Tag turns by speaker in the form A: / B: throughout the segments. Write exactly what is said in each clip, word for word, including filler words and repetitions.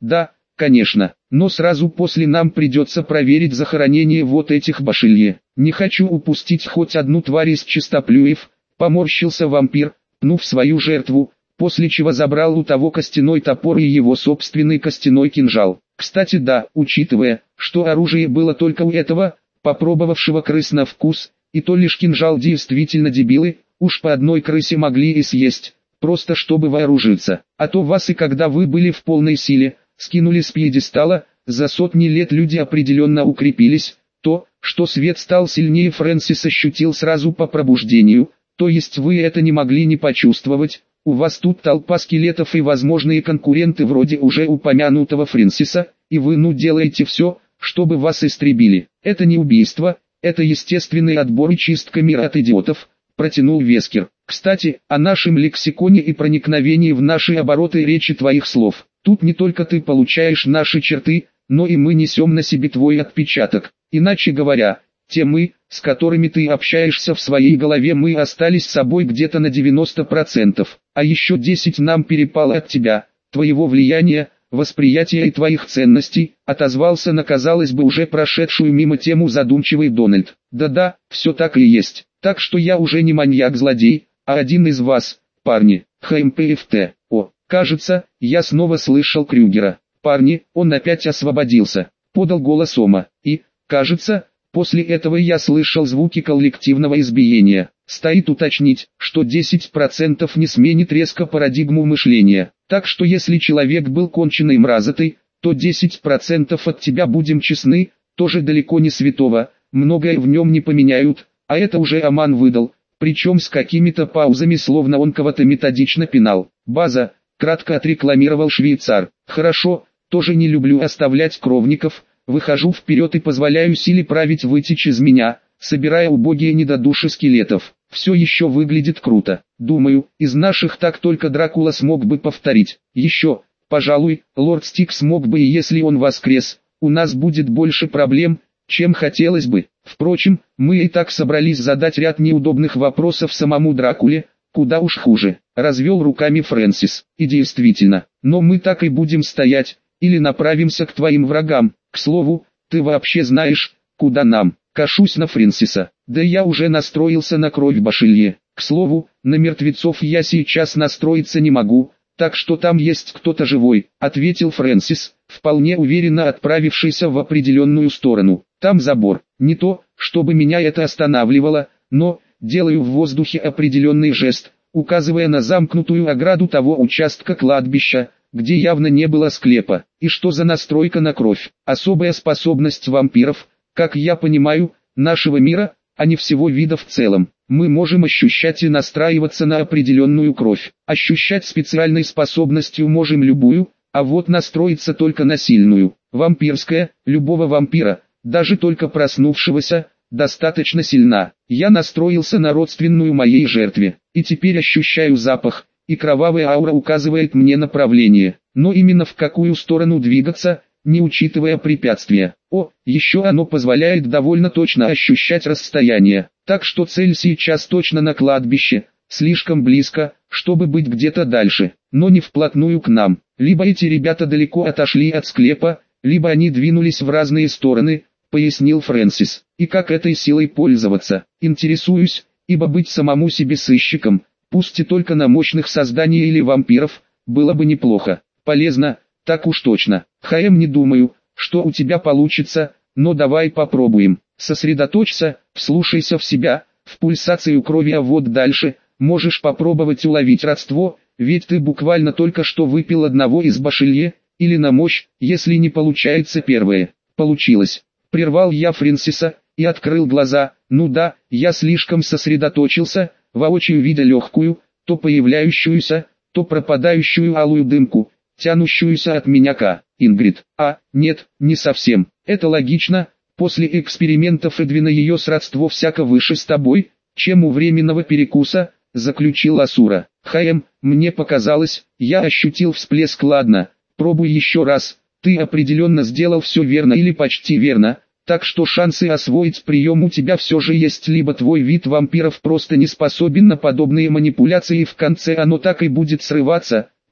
A: Да, конечно, но сразу после нам придется проверить захоронение вот этих башилье. Не хочу упустить хоть одну тварь из чистоплюев, поморщился вампир, пнув свою жертву, после чего забрал у того костяной топор и его собственный костяной кинжал. Кстати да, учитывая, что оружие было только у этого, попробовавшего крыс на вкус, и то лишь кинжал действительно дебилы, уж по одной крысе могли и съесть, просто чтобы вооружиться. А то вас и когда вы были в полной силе, скинули с пьедестала, за сотни лет люди определенно укрепились. То, что свет стал сильнее, Фрэнсис ощутил сразу по пробуждению, то есть вы это не могли не почувствовать. У вас тут толпа скелетов и возможные конкуренты вроде уже упомянутого Фрэнсиса, и вы ну делаете все, чтобы вас истребили. Это не убийство, это естественный отбор и чистка мира от идиотов, протянул Вескер. Кстати, о нашем лексиконе и проникновении в наши обороты речи твоих слов. Тут не только ты получаешь наши черты, но и мы несем на себе твой отпечаток. Иначе говоря, те мы, с которыми ты общаешься в своей голове, мы остались собой где-то на девяносто процентов, а еще десять нам перепало от тебя, твоего влияния, восприятия и твоих ценностей, отозвался на, казалось бы, уже прошедшую мимо тему задумчивый Дональд. Да-да, все так и есть, так что я уже не маньяк-злодей, а один из вас, парни, ХМПФТ. О, кажется, я снова слышал Крюгера. Парни, он опять освободился, подал голос Ома, и, кажется, после этого я слышал звуки коллективного избиения. Стоит уточнить, что десять процентов не сменит резко парадигму мышления. Так что если человек был конченой мразотой, то десять процентов от тебя, будем честны, тоже далеко не святого, многое в нем не поменяют, а это уже Аман выдал, причем с какими-то паузами, словно он кого-то методично пинал. База, кратко отрекламировал швейцар. Хорошо, тоже не люблю оставлять кровников. Выхожу вперед и позволяю силе править вытечь из меня, собирая убогие недодуши скелетов. Все еще выглядит круто. Думаю, из наших так только Дракула смог бы повторить. Еще, пожалуй, Лорд Стик смог бы, и если он воскрес, у нас будет больше проблем, чем хотелось бы. Впрочем, мы и так собрались задать ряд неудобных вопросов самому Дракуле, куда уж хуже. Развел руками Фрэнсис. И действительно, но мы так и будем стоять, или направимся к твоим врагам. К слову, ты вообще знаешь, куда нам? Кашусь на Фрэнсиса. Да я уже настроился на кровь башилье. К слову, на мертвецов я сейчас настроиться не могу, так что там есть кто-то живой, ответил Фрэнсис, вполне уверенно отправившийся в определенную сторону. Там забор. Не то, чтобы меня это останавливало, но делаю в воздухе определенный жест, указывая на замкнутую ограду того участка кладбища, где явно не было склепа. И что за настройка на кровь? Особая способность вампиров, как я понимаю, нашего мира, а не всего вида в целом. Мы можем ощущать и настраиваться на определенную кровь. Ощущать специальной способностью можем любую, а вот настроиться только на сильную. Вампирская, любого вампира, даже только проснувшегося, достаточно сильна. Я настроился на родственную моей жертве, и теперь ощущаю запах, и кровавая аура указывает мне направление, но именно в какую сторону двигаться, не учитывая препятствия. О, еще оно позволяет довольно точно ощущать расстояние, так что цель сейчас точно на кладбище, слишком близко, чтобы быть где-то дальше, но не вплотную к нам. Либо эти ребята далеко отошли от склепа, либо они двинулись в разные стороны, пояснил Фрэнсис. И как этой силой пользоваться, интересуюсь, ибо быть самому себе сыщиком, пусть и только на мощных созданий или вампиров, было бы неплохо. Полезно, так уж точно. ХМ, не думаю, что у тебя получится, но давай попробуем. Сосредоточься, вслушайся в себя, в пульсацию крови, а вот дальше, можешь попробовать уловить родство, ведь ты буквально только что выпил одного из башилье, или на мощь, если не получается первое. Получилось. Прервал я Фрэнсиса, и открыл глаза. Ну да, я слишком сосредоточился, воочию видя легкую, то появляющуюся, то пропадающую алую дымку, тянущуюся от меня к Ингрид. А, нет, не совсем. Это логично, после экспериментов Эдвина ее сродство всяко выше с тобой, чем у временного перекуса, заключил Асура. ХМ, мне показалось, я ощутил всплеск. Ладно, пробуй еще раз, ты определенно сделал все верно или почти верно, так что шансы освоить прием у тебя все же есть, либо твой вид вампиров просто не способен на подобные манипуляции, и в конце оно так и будет срываться,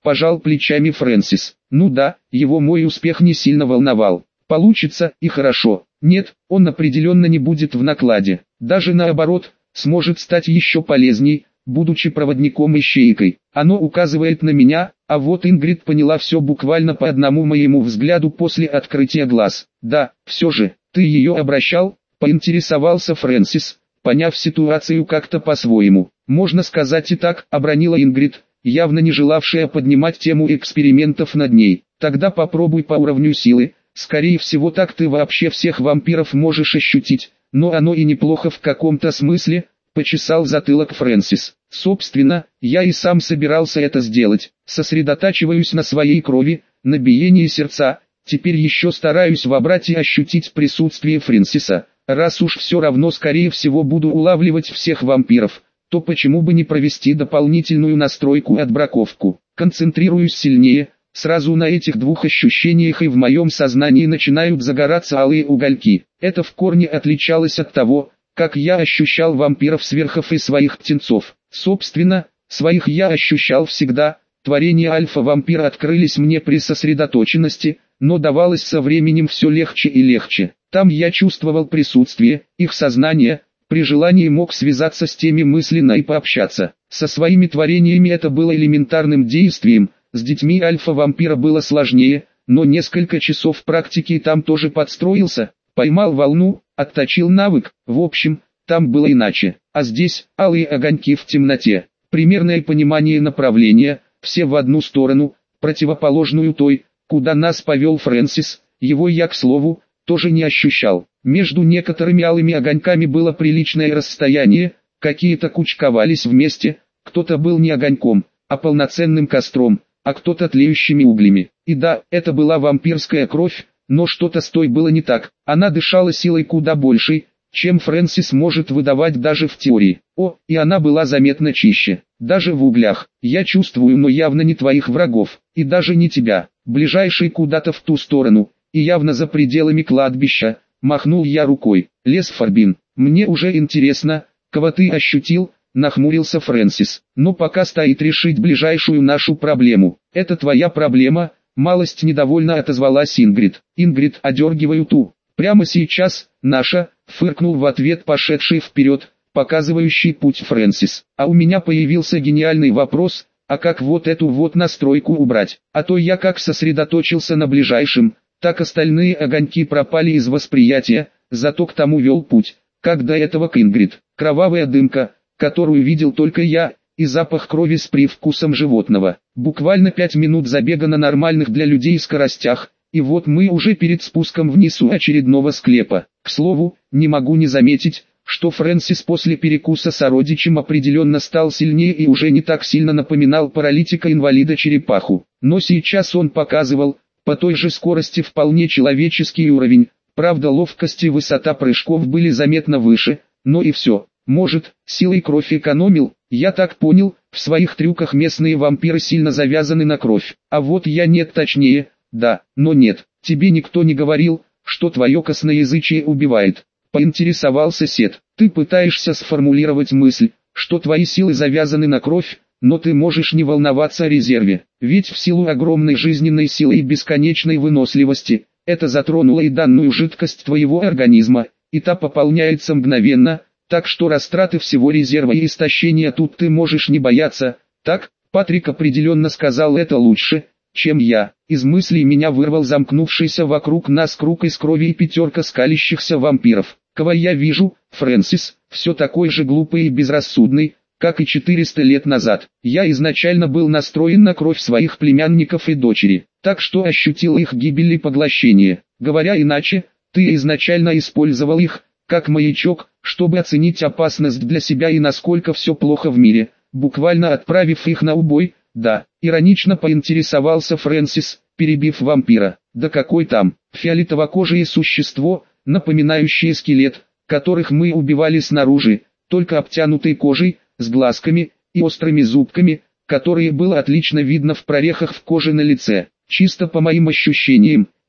A: пожал плечами Фрэнсис. Ну да, его мой успех не сильно волновал. Получится, и хорошо. Нет, он определенно не будет в накладе. Даже наоборот, сможет стать еще полезней, будучи проводником-ищейкой. Оно указывает на меня, а вот Ингрид поняла все буквально по одному моему взгляду после открытия глаз. Да, все же, ты ее обращал, поинтересовался Фрэнсис, поняв ситуацию как-то по-своему. Можно сказать и так, обронила Ингрид, явно не желавшая поднимать тему экспериментов над ней. Тогда попробуй по уровню силы, скорее всего так ты вообще всех вампиров можешь ощутить, но оно и неплохо в каком-то смысле, почесал затылок Фрэнсис. Собственно, я и сам собирался это сделать, сосредотачиваюсь на своей крови, на биении сердца, теперь еще стараюсь вобрать и ощутить присутствие Фрэнсиса, раз уж все равно скорее всего буду улавливать всех вампиров, то почему бы не провести дополнительную настройку и отбраковку. Концентрируюсь сильнее, сразу на этих двух ощущениях и в моем сознании начинают загораться алые угольки. Это в корне отличалось от того, как я ощущал вампиров сверхов и своих птенцов. Собственно, своих я ощущал всегда, творения альфа-вампира открылись мне при сосредоточенности, но давалось со временем все легче и легче. Там я чувствовал присутствие, их сознание, при желании мог связаться с теми мысленно и пообщаться. Со своими творениями это было элементарным действием, с детьми альфа-вампира было сложнее, но несколько часов практики там тоже подстроился, поймал волну, отточил навык, в общем, там было иначе. А здесь, алые огоньки в темноте, примерное понимание направления, все в одну сторону, противоположную той, куда нас повел Фрэнсис, его я, к слову, тоже не ощущал. Между некоторыми алыми огоньками было приличное расстояние, какие-то кучковались вместе, кто-то был не огоньком, а полноценным костром, а кто-то тлеющими углями. И да, это была вампирская кровь, но что-то с той было не так, она дышала силой куда большей, чем Фрэнсис может выдавать даже в теории. О, и она была заметно чище, даже в углях. Я чувствую, но явно не твоих врагов, и даже не тебя, ближайший куда-то в ту сторону, и явно за пределами кладбища, махнул я рукой. Лес Фарбин, мне уже интересно, кого ты ощутил, нахмурился Фрэнсис. Но пока стоит решить ближайшую нашу проблему. Это твоя проблема, малость недовольно отозвалась Ингрид. Ингрид, одергиваю ту. Прямо сейчас, наша, фыркнул в ответ пошедший вперед, показывающий путь Фрэнсис. А у меня появился гениальный вопрос, а как вот эту вот настройку убрать? А то я как сосредоточился на ближайшем, так остальные огоньки пропали из восприятия, зато к тому вел путь, как до этого к Ингрид. Кровавая дымка, которую видел только я, и запах крови с привкусом животного. Буквально пять минут забега на нормальных для людей скоростях, и вот мы уже перед спуском вниз у очередного склепа. К слову, не могу не заметить, что Фрэнсис после перекуса сородичем определенно стал сильнее и уже не так сильно напоминал паралитика-инвалида-черепаху. Но сейчас он показывал, по той же скорости вполне человеческий уровень, правда ловкость и высота прыжков были заметно выше, но и все. Может, силой кровь экономил, я так понял, в своих трюках местные вампиры сильно завязаны на кровь. А вот я нет, точнее, да, но нет, тебе никто не говорил, что твое косноязычие убивает. Поинтересовался Сет. Ты пытаешься сформулировать мысль, что твои силы завязаны на кровь, но ты можешь не волноваться о резерве, ведь в силу огромной жизненной силы и бесконечной выносливости, это затронуло и данную жидкость твоего организма, и та пополняется мгновенно, так что растраты всего резерва и истощения тут ты можешь не бояться. Так, Патрик определенно сказал это лучше, чем я. Из мыслей меня вырвал замкнувшийся вокруг нас круг из крови и пятерка скалящихся вампиров. Кого я вижу, Фрэнсис, все такой же глупый и безрассудный, как и четыреста лет назад. Я изначально был настроен на кровь своих племянников и дочери, так что ощутил их гибель и поглощение. Говоря иначе, ты изначально использовал их, как маячок, чтобы оценить опасность для себя и насколько все плохо в мире, буквально отправив их на убой. Да, иронично поинтересовался Фрэнсис, перебив вампира. Да какой там, фиолетово-кожее существо, напоминающее скелет, которых мы убивали снаружи, только обтянутой кожей, с глазками и острыми зубками, которые было отлично видно в прорехах в коже на лице. Чисто по моим ощущениям,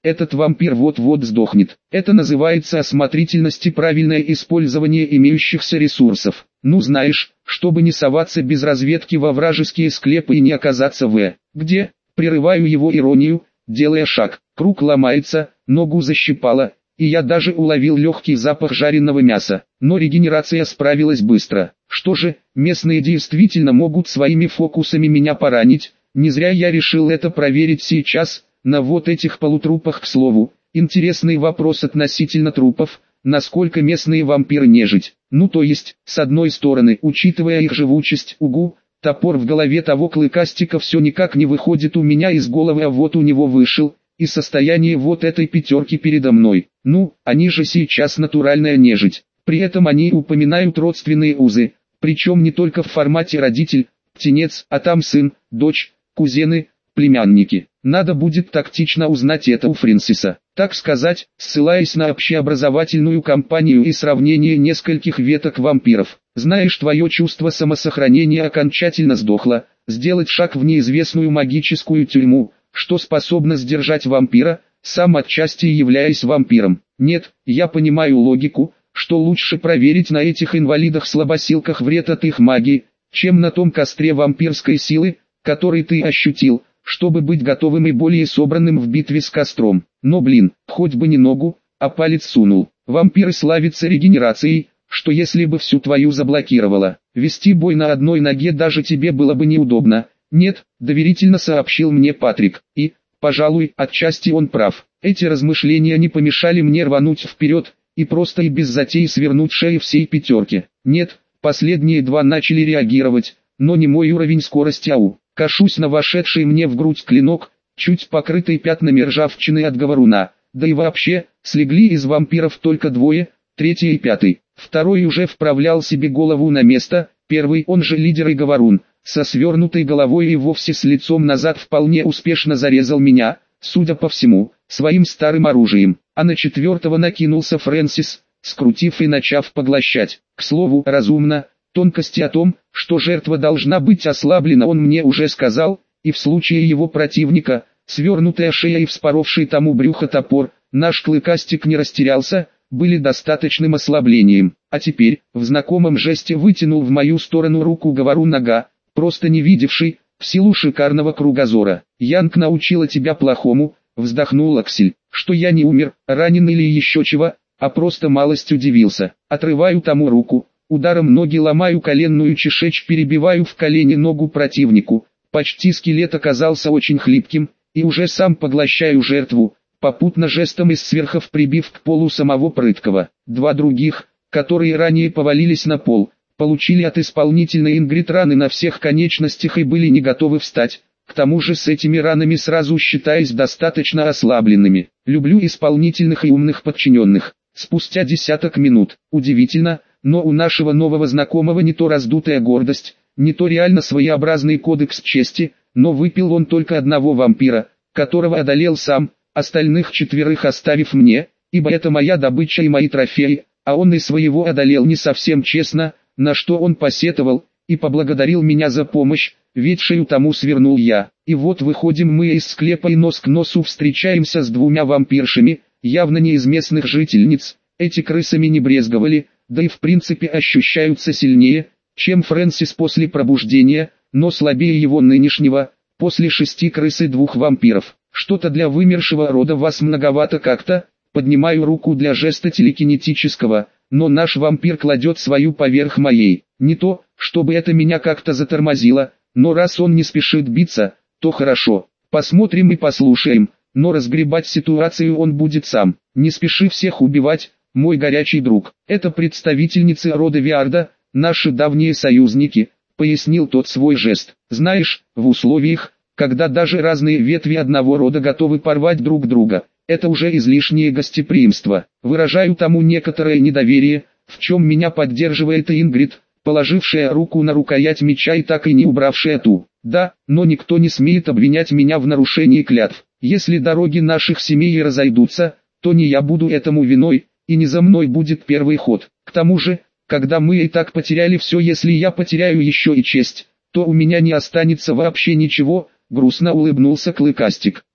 A: этот вампир вот-вот сдохнет. Это называется осмотрительность и правильное использование имеющихся ресурсов. Ну знаешь, чтобы не соваться без разведки во вражеские склепы и не оказаться в... Где? Прерываю его иронию, делая шаг. Круг ломается, ногу защипало, и я даже уловил легкий запах жареного мяса. Но регенерация справилась быстро. Что же, местные действительно могут своими фокусами меня поранить. Не зря я решил это проверить сейчас, на вот этих полутрупах, к слову. Интересный вопрос относительно трупов, насколько местные вампиры нежить. Ну то есть, с одной стороны, учитывая их живучесть, угу, топор в голове того клыкастика все никак не выходит у меня из головы, а вот у него вышел, и состояние вот этой пятерки передо мной. Ну, они же сейчас натуральная нежить. При этом они упоминают родственные узы, причем не только в формате родитель, птенец, а там сын, дочь, кузены, племянники. Надо будет тактично узнать это у Фрэнсиса. Так сказать, ссылаясь на общеобразовательную кампанию и сравнение нескольких веток вампиров. Знаешь, твое чувство самосохранения окончательно сдохло. Сделать шаг в неизвестную магическую тюрьму, что способно сдержать вампира, сам отчасти являясь вампиром. Нет, я понимаю логику, что лучше проверить на этих инвалидах-слабосилках вред от их магии, чем на том костре вампирской силы, который ты ощутил, чтобы быть готовым и более собранным в битве с костром. Но блин, хоть бы не ногу, а палец сунул. Вампиры славятся регенерацией, что если бы всю твою заблокировало, вести бой на одной ноге даже тебе было бы неудобно. Нет, доверительно сообщил мне Патрик, и, пожалуй, отчасти он прав. Эти размышления не помешали мне рвануть вперед, и просто и без затей свернуть шею всей пятерки. Нет, последние два начали реагировать, но не мой уровень скорости, ау. Кашусь на вошедший мне в грудь клинок, чуть покрытый пятнами ржавчины от говоруна. Да и вообще, слегли из вампиров только двое, третий и пятый. Второй уже вправлял себе голову на место, первый, он же лидер и говорун, со свернутой головой и вовсе с лицом назад вполне успешно зарезал меня, судя по всему, своим старым оружием. А на четвертого накинулся Фрэнсис, скрутив и начав поглощать. К слову, разумно. Тонкости о том, что жертва должна быть ослаблена, он мне уже сказал, и в случае его противника, свернутая шея и вспоровший тому брюхо топор, наш клыкастик не растерялся, были достаточным ослаблением. А теперь, в знакомом жесте вытянул в мою сторону руку говору нога, просто не видевший, в силу шикарного кругозора. «Янг научила тебя плохому», вздохнул Аксель, «что я не умер, ранен или еще чего, а просто малость удивился. Отрываю тому руку. Ударом ноги ломаю коленную чешечь, перебиваю в колени ногу противнику. Почти скелет оказался очень хлипким, и уже сам поглощаю жертву, попутно жестом из сверхов прибив к полу самого прыткого. Два других, которые ранее повалились на пол, получили от исполнительной Ингрид раны на всех конечностях и были не готовы встать. К тому же с этими ранами сразу считаясь достаточно ослабленными. Люблю исполнительных и умных подчиненных. Спустя десяток минут, удивительно, но у нашего нового знакомого не то раздутая гордость, не то реально своеобразный кодекс чести, но выпил он только одного вампира, которого одолел сам, остальных четверых оставив мне, ибо это моя добыча и мои трофеи, а он и своего одолел не совсем честно, на что он посетовал, и поблагодарил меня за помощь, ведь шею тому свернул я. И вот выходим мы из склепа и нос к носу встречаемся с двумя вампиршами, явно не из местных жительниц, эти крысами не брезговали, да и в принципе ощущаются сильнее, чем Фрэнсис после пробуждения, но слабее его нынешнего, после шести крыс и двух вампиров. Что-то для вымершего рода вас многовато как-то, поднимаю руку для жеста телекинетического, но наш вампир кладет свою поверх моей. Не то, чтобы это меня как-то затормозило, но раз он не спешит биться, то хорошо, посмотрим и послушаем, но разгребать ситуацию он будет сам. Не спеши всех убивать, мой горячий друг. Это представительницы рода Виарда, наши давние союзники, пояснил тот свой жест. Знаешь, в условиях, когда даже разные ветви одного рода готовы порвать друг друга, это уже излишнее гостеприимство. Выражаю тому некоторое недоверие, в чем меня поддерживает и Ингрид, положившая руку на рукоять меча и так и не убравшая ту. Да, но никто не смеет обвинять меня в нарушении клятв. Если дороги наших семей разойдутся, то не я буду этому виной, и не за мной будет первый ход. К тому же, когда мы и так потеряли все, если я потеряю еще и честь, то у меня не останется вообще ничего, грустно улыбнулся Клыкастик.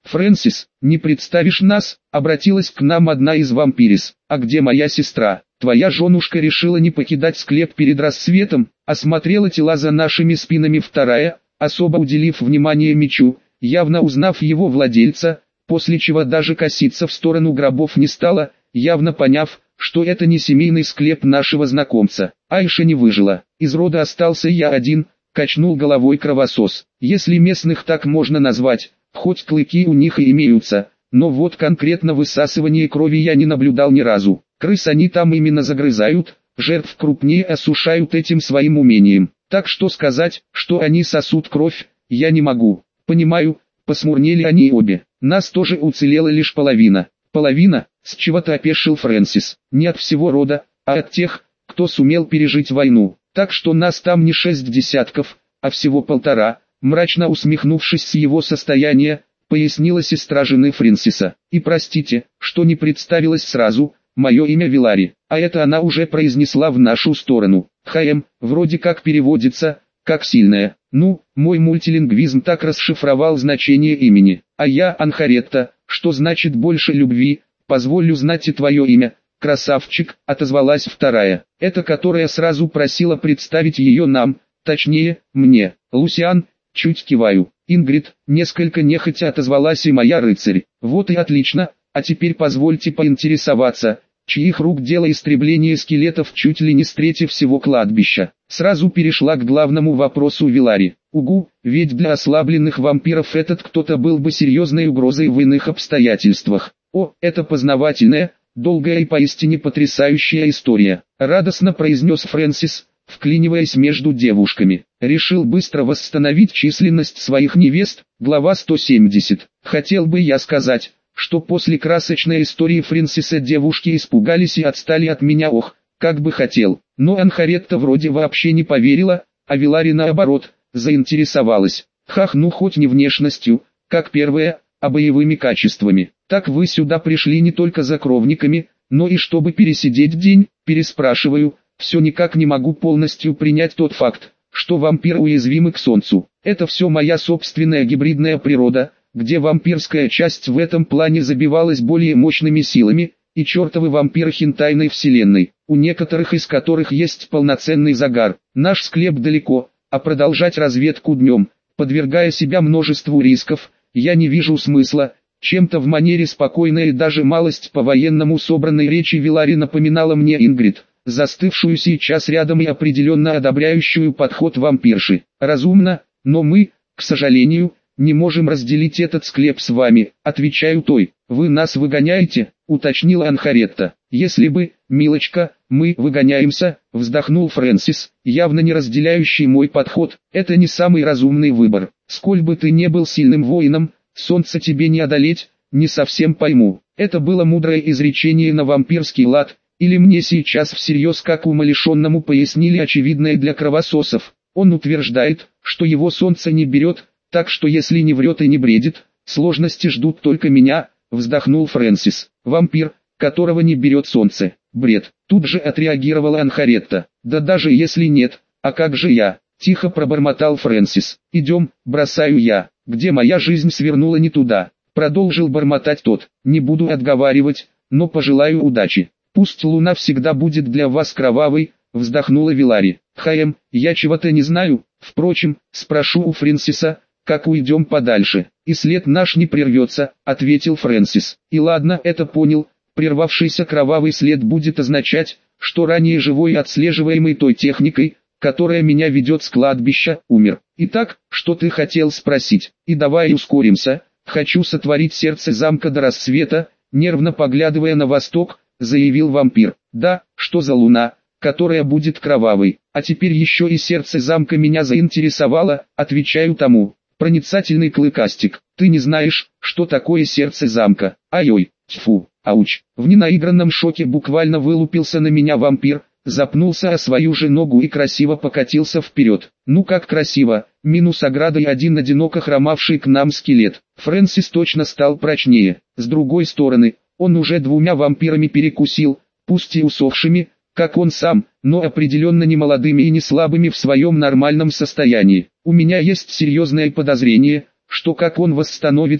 A: «Фрэнсис, не представишь нас?» — обратилась к нам одна из вампирис. «А где моя сестра? Твоя женушка решила не покидать склеп перед рассветом, осмотрела тела за нашими спинами». Вторая, особо уделив внимание мечу, явно узнав его владельца, после чего даже коситься в сторону гробов не стала, явно поняв, что это не семейный склеп нашего знакомца. Айша не выжила. Из рода остался я один, качнул головой кровосос. Если местных так можно назвать, хоть клыки у них и имеются, но вот конкретно высасывание крови я не наблюдал ни разу. Крыс они там именно загрызают, жертв крупнее осушают этим своим умением. Так что сказать, что они сосут кровь, я не могу. Понимаю, посмурнели они обе. Нас тоже уцелела лишь половина. Половина, с чего-то опешил Фрэнсис. Не от всего рода, а от тех, кто сумел пережить войну. Так что нас там не шесть десятков, а всего полтора. Мрачно усмехнувшись с его состояния, пояснила сестра жены Фрэнсиса. И простите, что не представилась сразу, мое имя Вилари, а это она уже произнесла в нашу сторону. ХМ, вроде как переводится, как сильная. Ну, мой мультилингвизм так расшифровал значение имени. А я Анхаретта, что значит больше любви, позволю знать и твое имя. Красавчик, отозвалась вторая, эта которая сразу просила представить ее нам, точнее, мне. Лусиан, чуть киваю. Ингрид, несколько нехотя отозвалась и моя рыцарь. Вот и отлично, а теперь позвольте поинтересоваться, чьих рук дело истребление скелетов чуть ли не с трети всего кладбища. Сразу перешла к главному вопросу Вилари. Угу, ведь для ослабленных вампиров этот кто-то был бы серьезной угрозой в иных обстоятельствах. О, это познавательная, долгая и поистине потрясающая история, радостно произнес Фрэнсис, вклиниваясь между девушками. Решил быстро восстановить численность своих невест, глава сто семьдесят. Хотел бы я сказать, что после красочной истории Фрэнсиса девушки испугались и отстали от меня, ох, как бы хотел. Но Анхаретта вроде вообще не поверила, а Вилари наоборот, заинтересовалась. Хах, ну хоть не внешностью, как первая, а боевыми качествами. Так вы сюда пришли не только за кровниками, но и чтобы пересидеть день, переспрашиваю. Все никак не могу полностью принять тот факт, что вампиры уязвимы к солнцу. Это все моя собственная гибридная природа, где вампирская часть в этом плане забивалась более мощными силами, и чертовы вампиры хентайной вселенной, у некоторых из которых есть полноценный загар. Наш склеп далеко, а продолжать разведку днем, подвергая себя множеству рисков, я не вижу смысла. Чем-то в манере спокойной и даже малость по-военному собранной речи Вилари напоминала мне Ингрид, застывшую сейчас рядом и определенно одобряющую подход вампирши. Разумно, но мы, к сожалению, не можем разделить этот склеп с вами, отвечаю той. Вы нас выгоняете, уточнила Анхаретта. Если бы, милочка, мы выгоняемся, вздохнул Фрэнсис, явно не разделяющий мой подход. Это не самый разумный выбор. Сколь бы ты не был сильным воином, солнце тебе не одолеть, не совсем пойму. Это было мудрое изречение на вампирский лад, или мне сейчас всерьез как умалишенному пояснили очевидное для кровососов. Он утверждает, что его солнце не берет, так что если не врет и не бредит, сложности ждут только меня, вздохнул Фрэнсис. Вампир, которого не берет солнце, бред. Тут же отреагировала Анхаретта. Да даже если нет, а как же я? Тихо пробормотал Фрэнсис. Идем, бросаю я. Где моя жизнь свернула не туда? Продолжил бормотать тот. Не буду отговаривать, но пожелаю удачи. Пусть луна всегда будет для вас кровавой, вздохнула Вилари. Хаем, я чего-то не знаю, впрочем, спрошу у Фрэнсиса, как уйдем подальше. И след наш не прервется, ответил Фрэнсис. И ладно, это понял, прервавшийся кровавый след будет означать, что ранее живой и отслеживаемый той техникой, которая меня ведет с кладбища, умер. Итак, что ты хотел спросить? И давай ускоримся, хочу сотворить сердце замка до рассвета, нервно поглядывая на восток, заявил вампир. Да, что за луна, которая будет кровавой, а теперь еще и сердце замка меня заинтересовало, отвечаю тому. Проницательный клыкастик, ты не знаешь, что такое сердце замка. Ай-ой, тьфу, ауч. В ненаигранном шоке буквально вылупился на меня вампир, запнулся о свою же ногу и красиво покатился вперед. Ну как красиво, минус ограда и один одиноко хромавший к нам скелет. Фрэнсис точно стал прочнее. С другой стороны, он уже двумя вампирами перекусил, пусть и усохшими, как он сам, но определенно не молодыми и не слабыми в своем нормальном состоянии. У меня есть серьезное подозрение, что как он восстановится,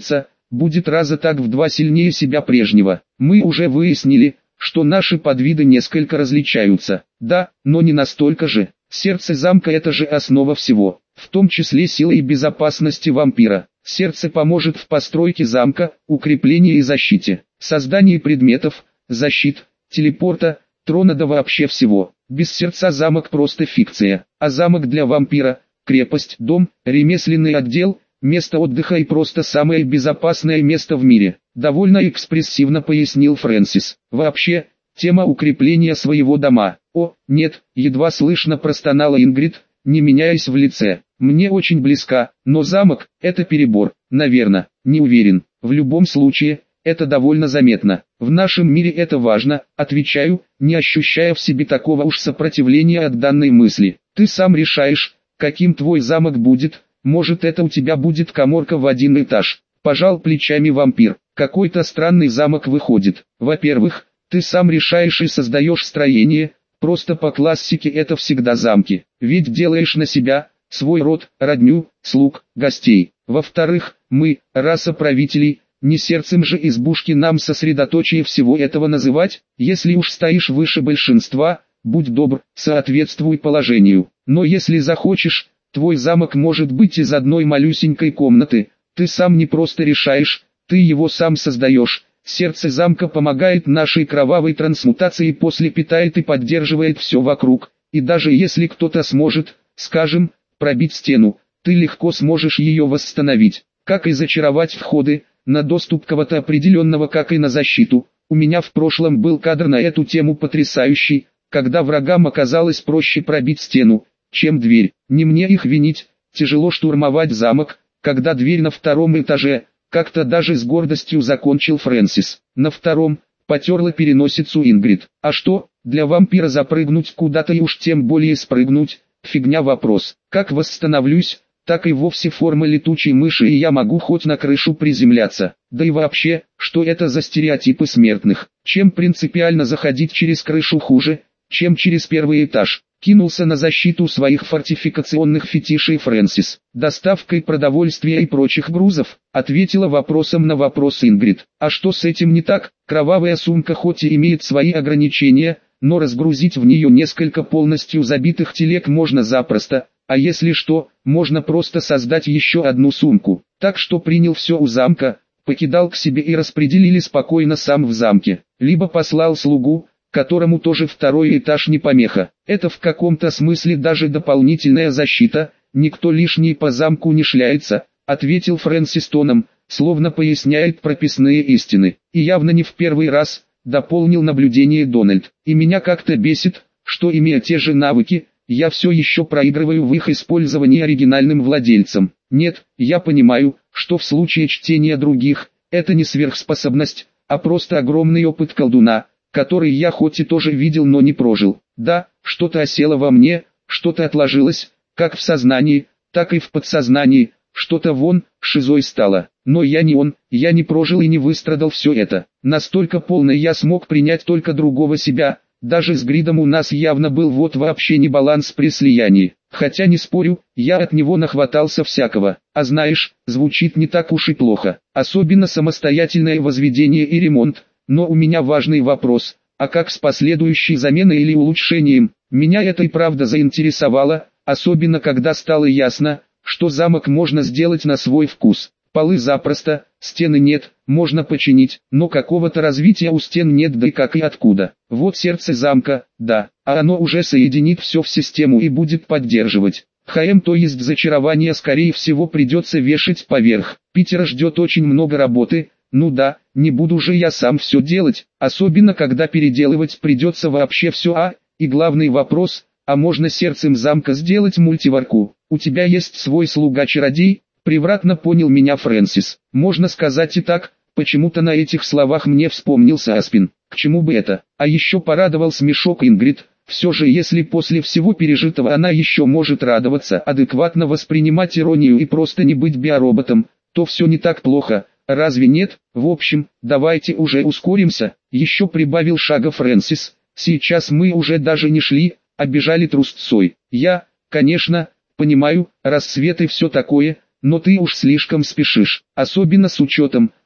A: будет раза так в два сильнее себя прежнего. Мы уже выяснили, что наши подвиды несколько различаются. Да, но не настолько же. Сердце замка — это же основа всего, в том числе силы и безопасности вампира. Сердце поможет в постройке замка, укреплении и защите, создании предметов, защит, телепорта, трона да вообще всего. Без сердца замок просто фикция, а замок для вампира — крепость, дом, ремесленный отдел, место отдыха и просто самое безопасное место в мире. Довольно экспрессивно пояснил Фрэнсис. Вообще, тема укрепления своего дома. О, нет, едва слышно простонала Ингрид, не меняясь в лице. Мне очень близка, но замок — это перебор, наверное, не уверен. В любом случае, это довольно заметно. В нашем мире это важно, отвечаю, не ощущая в себе такого уж сопротивления от данной мысли. Ты сам решаешь, каким твой замок будет, может это у тебя будет каморка в один этаж. Пожал плечами вампир. Какой-то странный замок выходит. Во-первых, ты сам решаешь и создаешь строение, просто по классике это всегда замки. Ведь делаешь на себя, свой род, родню, слуг, гостей. Во-вторых, мы, раса правителей, не сердцем же избушки нам сосредоточие всего этого называть. Если уж стоишь выше большинства, будь добр, соответствуй положению. Но если захочешь, твой замок может быть из одной малюсенькой комнаты. Ты сам не просто решаешь, ты его сам создаешь. Сердце замка помогает нашей кровавой трансмутации, после питает и поддерживает все вокруг. И даже если кто-то сможет, скажем, пробить стену, ты легко сможешь ее восстановить. Как и зачаровать входы, на доступ кого-то определенного, как и на защиту. У меня в прошлом был кадр на эту тему потрясающий, когда врагам оказалось проще пробить стену, чем дверь. Не мне их винить, тяжело штурмовать замок, когда дверь на втором этаже, как-то даже с гордостью закончил Фрэнсис. На втором, потерла переносицу Ингрид. А что, для вампира запрыгнуть куда-то и уж тем более спрыгнуть, фигня вопрос. Как восстановлюсь, так и вовсе форма летучей мыши, и я могу хоть на крышу приземляться. Да и вообще, что это за стереотипы смертных? Чем принципиально заходить через крышу хуже, чем через первый этаж? Кинулся на защиту своих фортификационных фетишей Фрэнсис. Доставкой продовольствия и прочих грузов, ответила вопросом на вопрос Ингрид. А что с этим не так? Кровавая сумка хоть и имеет свои ограничения, но разгрузить в нее несколько полностью забитых телег можно запросто, а если что, можно просто создать еще одну сумку. Так что принял все у замка, покидал к себе и распределили спокойно сам в замке. Либо послал слугу, которому тоже второй этаж не помеха. Это в каком-то смысле даже дополнительная защита, никто лишний по замку не шляется, ответил Фрэнсис тоном, словно поясняет прописные истины. И явно не в первый раз, дополнил наблюдение Дональд. И меня как-то бесит, что имея те же навыки, я все еще проигрываю в их использовании оригинальным владельцам. Нет, я понимаю, что в случае чтения других, это не сверхспособность, а просто огромный опыт колдуна, который я хоть и тоже видел, но не прожил. Да, что-то осело во мне, что-то отложилось, как в сознании, так и в подсознании, что-то вон, шизой стало. Но я не он, я не прожил и не выстрадал все это. Настолько полно я смог принять только другого себя. Даже с Гридом у нас явно был вот вообще не баланс при слиянии. Хотя не спорю, я от него нахватался всякого. А знаешь, звучит не так уж и плохо. Особенно самостоятельное возведение и ремонт. Но у меня важный вопрос, а как с последующей заменой или улучшением? Меня это и правда заинтересовало, особенно когда стало ясно, что замок можно сделать на свой вкус. Полы запросто, стены нет, можно починить, но какого-то развития у стен нет, да и как и откуда. Вот сердце замка, да, а оно уже соединит все в систему и будет поддерживать. ХМ, то есть зачарование, скорее всего придется вешать поверх. Питера ждет очень много работы, ну да, не буду же я сам все делать, особенно когда переделывать придется вообще все, а, и главный вопрос, а можно сердцем замка сделать мультиварку? У тебя есть свой слуга-чародей? Превратно понял меня Фрэнсис. Можно сказать и так, почему-то на этих словах мне вспомнился Аспин. К чему бы это? А еще порадовал смешок Ингрид. Все же если после всего пережитого она еще может радоваться, адекватно воспринимать иронию и просто не быть биороботом, то все не так плохо, разве нет? В общем, давайте уже ускоримся, еще прибавил шага Фрэнсис. Сейчас мы уже даже не шли, а бежали трусцой. Я, конечно, понимаю, рассвет и все такое, но ты уж слишком спешишь, особенно с учетом,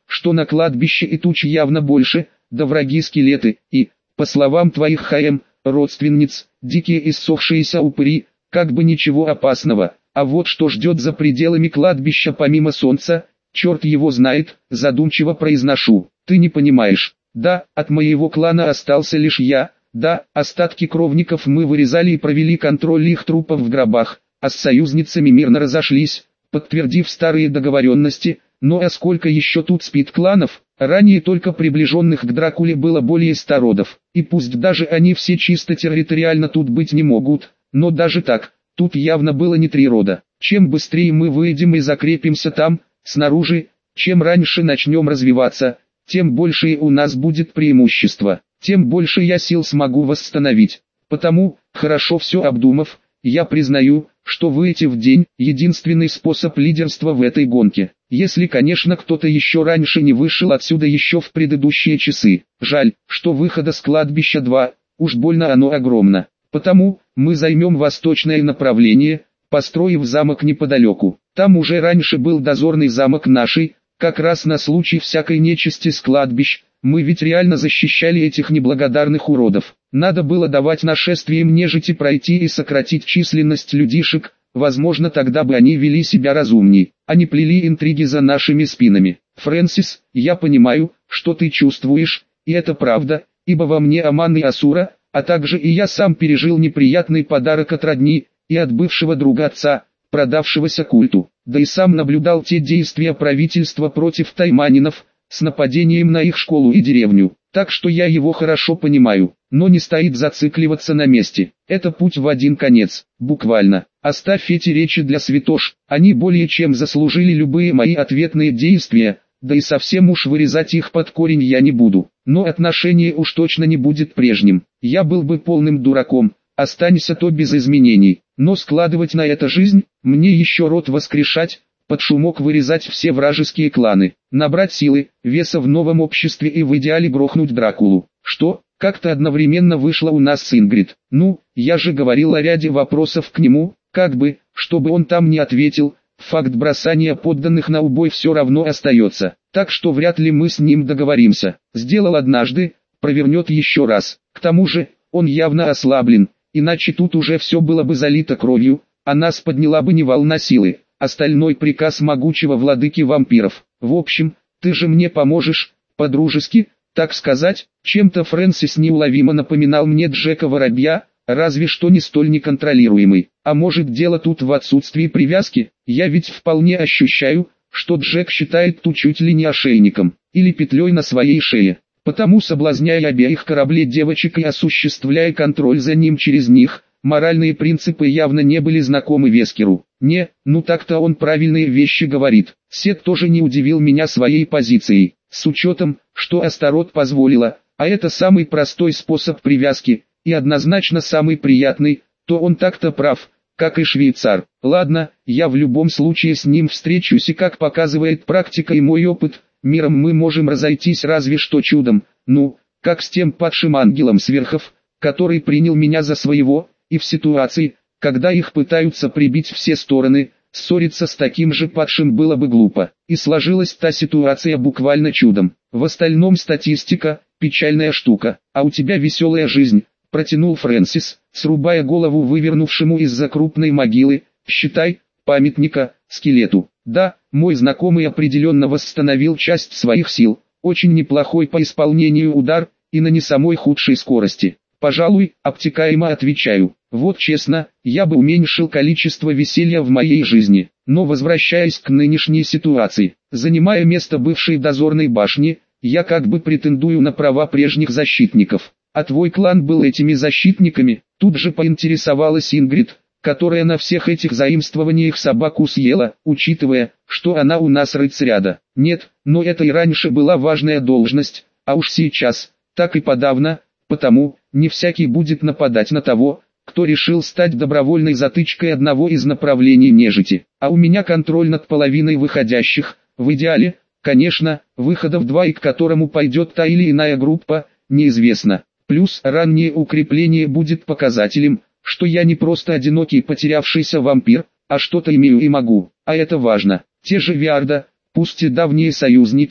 A: что на кладбище и туч явно больше, да враги скелеты, и, по словам твоих ХМ, родственниц, дикие иссохшиеся упыри, как бы ничего опасного. А вот что ждет за пределами кладбища помимо солнца, черт его знает, задумчиво произношу. Ты не понимаешь. Да, от моего клана остался лишь я, да, остатки кровников мы вырезали и провели контроль их трупов в гробах, а с союзницами мирно разошлись, подтвердив старые договоренности. Но а сколько еще тут спит кланов? Ранее только приближенных к Дракуле было более ста родов, и пусть даже они все чисто территориально тут быть не могут, но даже так, тут явно было не три рода. Чем быстрее мы выйдем и закрепимся там, снаружи, чем раньше начнем развиваться, тем больше у нас будет преимущество, тем больше я сил смогу восстановить. Потому, хорошо все обдумав, я признаю, что выйти в день – единственный способ лидерства в этой гонке. Если, конечно, кто-то еще раньше не вышел отсюда еще в предыдущие часы. Жаль, что выхода с кладбища два, уж больно оно огромно. Потому, мы займем восточное направление, построив замок неподалеку. Там уже раньше был дозорный замок нашей, как раз на случай всякой нечисти с кладбищ. Мы ведь реально защищали этих неблагодарных уродов. Надо было давать нашествием нежити пройти и сократить численность людишек, возможно тогда бы они вели себя разумней, а не плели интриги за нашими спинами. Фрэнсис, я понимаю, что ты чувствуешь, и это правда, ибо во мне Аман и Асура, а также и я сам пережил неприятный подарок от родни, и от бывшего друга отца, продавшегося культу, да и сам наблюдал те действия правительства против тайманинов, с нападением на их школу и деревню, так что я его хорошо понимаю, но не стоит зацикливаться на месте. Это путь в один конец, буквально. Оставь эти речи для святош, они более чем заслужили любые мои ответные действия, да и совсем уж вырезать их под корень я не буду. Но отношение уж точно не будет прежним. Я был бы полным дураком, останься то без изменений, но складывать на это жизнь, мне еще род воскрешать, под шумок вырезать все вражеские кланы, набрать силы, веса в новом обществе и в идеале грохнуть Дракулу. Что, как-то одновременно вышло у нас с Ингрид. Ну, я же говорил о ряде вопросов к нему, как бы, чтобы он там не ответил, факт бросания подданных на убой все равно остается, так что вряд ли мы с ним договоримся. Сделал однажды, провернет еще раз. К тому же, он явно ослаблен, иначе тут уже все было бы залито кровью, а нас подняла бы не волна силы. Остальной приказ могучего владыки вампиров. В общем, ты же мне поможешь, по-дружески, так сказать. Чем-то Фрэнсис неуловимо напоминал мне Джека Воробья, разве что не столь неконтролируемый. А может дело тут в отсутствии привязки? Я ведь вполне ощущаю, что Джек считает ту чуть ли не ошейником, или петлей на своей шее. Потому, соблазняя обеих кораблей девочек и осуществляя контроль за ним через них, моральные принципы явно не были знакомы Вескеру. Не, ну так-то он правильные вещи говорит. Сет тоже не удивил меня своей позицией, с учетом, что Астарот позволила, а это самый простой способ привязки, и однозначно самый приятный, то он так-то прав, как и швейцар. Ладно, я в любом случае с ним встречусь, и как показывает практика и мой опыт, миром мы можем разойтись разве что чудом, ну, как с тем падшим ангелом сверхов, который принял меня за своего, и в ситуации, когда их пытаются прибить все стороны, ссориться с таким же падшим было бы глупо. И сложилась та ситуация буквально чудом. В остальном статистика, печальная штука, а у тебя веселая жизнь, протянул Фрэнсис, срубая голову вывернувшему из-за крупной могилы, считай, памятника, скелету. Да, мой знакомый определенно восстановил часть своих сил, очень неплохой по исполнению удар, и на не самой худшей скорости. Пожалуй, обтекаемо отвечаю. Вот честно, я бы уменьшил количество веселья в моей жизни. Но возвращаясь к нынешней ситуации, занимая место бывшей дозорной башни, я как бы претендую на права прежних защитников. А твой клан был этими защитниками? Тут же поинтересовалась Ингрид, которая на всех этих заимствованиях собаку съела, учитывая, что она у нас рыцаряда. Нет, но это и раньше была важная должность, а уж сейчас, так и подавно, потому, не всякий будет нападать на того, кто решил стать добровольной затычкой одного из направлений нежити. А у меня контроль над половиной выходящих, в идеале, конечно, выходов два, и к которому пойдет та или иная группа, неизвестно. Плюс раннее укрепление будет показателем, что я не просто одинокий потерявшийся вампир, а что-то имею и могу, а это важно. Те же Виарда, пусть и давние союзники,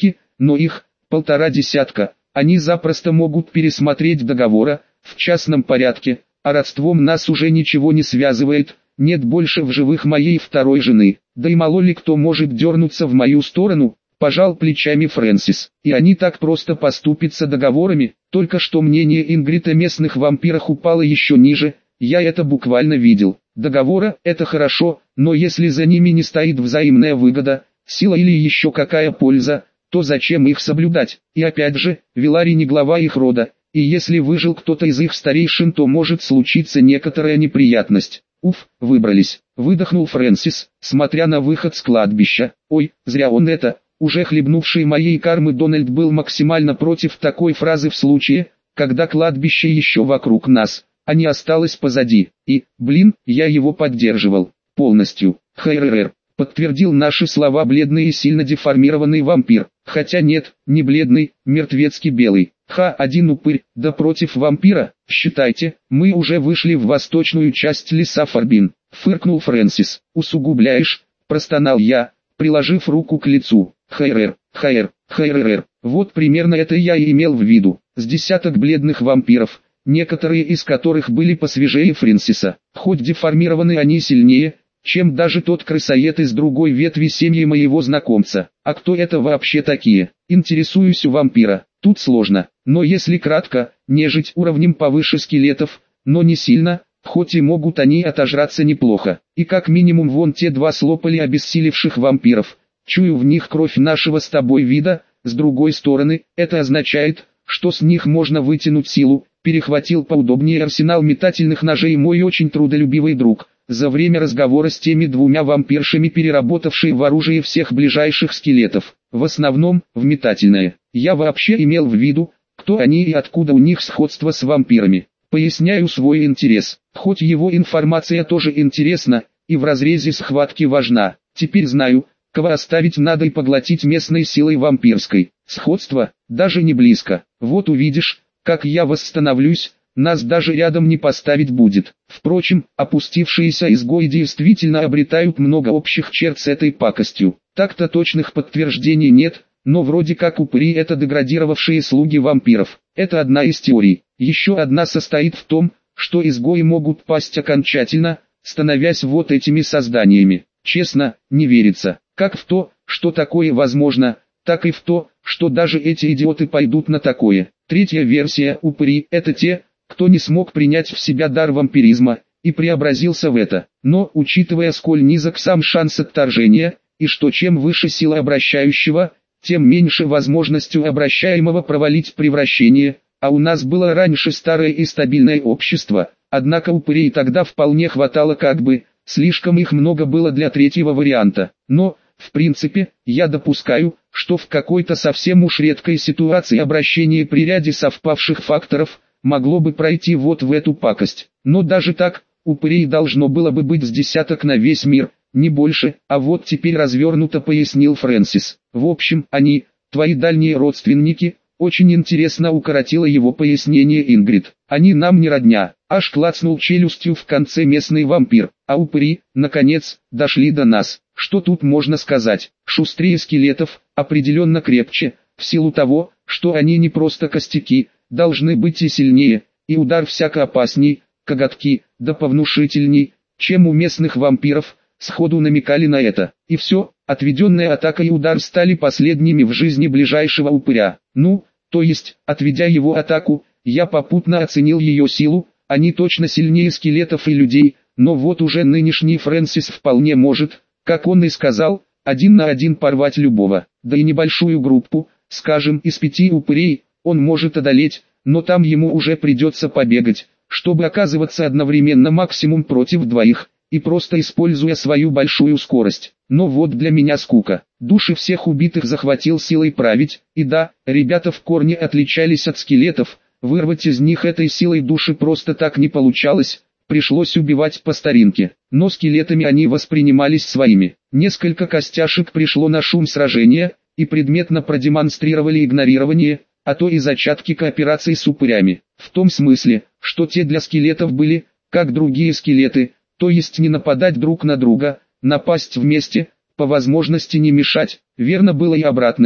A: но их полтора десятка. Они запросто могут пересмотреть договора в частном порядке, а родством нас уже ничего не связывает. Нет больше в живых моей второй жены, да и мало ли кто может дернуться в мою сторону, пожал плечами Фрэнсис. И они так просто поступятся договорами. Только что мнение Ингрид о местных вампирах упало еще ниже, я это буквально видел. Договора – это хорошо, но если за ними не стоит взаимная выгода, сила или еще какая польза, то зачем их соблюдать? И опять же, Вилари не глава их рода, и если выжил кто-то из их старейшин, то может случиться некоторая неприятность. Уф, выбрались, выдохнул Фрэнсис, смотря на выход с кладбища. Ой, зря он это, уже хлебнувший моей кармы Дональд был максимально против такой фразы в случае, когда кладбище еще вокруг нас, а не осталось позади. И, блин, я его поддерживал, полностью. Хайререр, подтвердил наши слова бледный и сильно деформированный вампир, хотя нет, не бледный, мертвецки белый. Ха, один упырь, да против вампира, считайте, мы уже вышли в восточную часть леса Фарбин, фыркнул Фрэнсис. Усугубляешь, простонал я, приложив руку к лицу. Хайрер, хайр, хайрер, вот примерно это я и имел в виду, с десяток бледных вампиров, некоторые из которых были посвежее Фрэнсиса, хоть деформированы они сильнее, чем даже тот крысоед из другой ветви семьи моего знакомца. А кто это вообще такие? Интересуюсь у вампира. Тут сложно, но если кратко, нежить уровнем повыше скелетов, но не сильно, хоть и могут они отожраться неплохо. И как минимум вон те два слопали обессилевших вампиров. Чую в них кровь нашего с тобой вида, с другой стороны, это означает, что с них можно вытянуть силу. Перехватил поудобнее арсенал метательных ножей мой очень трудолюбивый друг, за время разговора с теми двумя вампиршами переработавший в оружие всех ближайших скелетов, в основном, в метательное. Я вообще имел в виду, кто они и откуда у них сходство с вампирами. Поясняю свой интерес, хоть его информация тоже интересна, и в разрезе схватки важна. Теперь знаю, кого оставить надо и поглотить местной силой вампирской. Сходство, даже не близко. Вот увидишь, как я восстановлюсь, нас даже рядом не поставить будет. Впрочем, опустившиеся изгои действительно обретают много общих черт с этой пакостью. Так-то точных подтверждений нет, но вроде как упыри это деградировавшие слуги вампиров. Это одна из теорий. Еще одна состоит в том, что изгои могут пасть окончательно, становясь вот этими созданиями. Честно, не верится. Как в то, что такое возможно, так и в то, что даже эти идиоты пойдут на такое. Третья версия – упыри – это те, кто не смог принять в себя дар вампиризма, и преобразился в это. Но, учитывая сколь низок сам шанс отторжения, и что чем выше сила обращающего, тем меньше возможностью обращаемого провалить превращение, а у нас было раньше старое и стабильное общество, однако упырей тогда вполне хватало как бы, слишком их много было для третьего варианта. Но, в принципе, я допускаю, что в какой-то совсем уж редкой ситуации обращение при ряде совпавших факторов могло бы пройти вот в эту пакость. Но даже так, упырей должно было бы быть с десяток на весь мир, не больше, а вот теперь развернуто пояснил Фрэнсис. В общем, они, твои дальние родственники, очень интересно укоротило его пояснение Ингрид. Они нам не родня, аж клацнул челюстью в конце местный вампир, а упыри, наконец, дошли до нас. Что тут можно сказать? Шустрее скелетов, определенно крепче, в силу того, что они не просто костяки, должны быть и сильнее, и удар всяко опасней, коготки, да повнушительней, чем у местных вампиров, сходу намекали на это. И все, отведенная атака и удар стали последними в жизни ближайшего упыря. Ну, то есть, отведя его атаку, я попутно оценил ее силу, они точно сильнее скелетов и людей, но вот уже нынешний Фрэнсис вполне может, как он и сказал, один на один порвать любого, да и небольшую группу, скажем, из пяти упырей, он может одолеть, но там ему уже придется побегать, чтобы оказываться одновременно максимум против двоих, и просто используя свою большую скорость. Но вот для меня скука. Души всех убитых захватил силой править, и да, ребята в корне отличались от скелетов, вырвать из них этой силой души просто так не получалось, пришлось убивать по старинке. Но скелетами они воспринимались своими. Несколько костяшек пришло на шум сражения, и предметно продемонстрировали игнорирование, а то и зачатки кооперации с упырями. В том смысле, что те для скелетов были, как другие скелеты, то есть не нападать друг на друга, напасть вместе, по возможности не мешать. Верно было и обратное,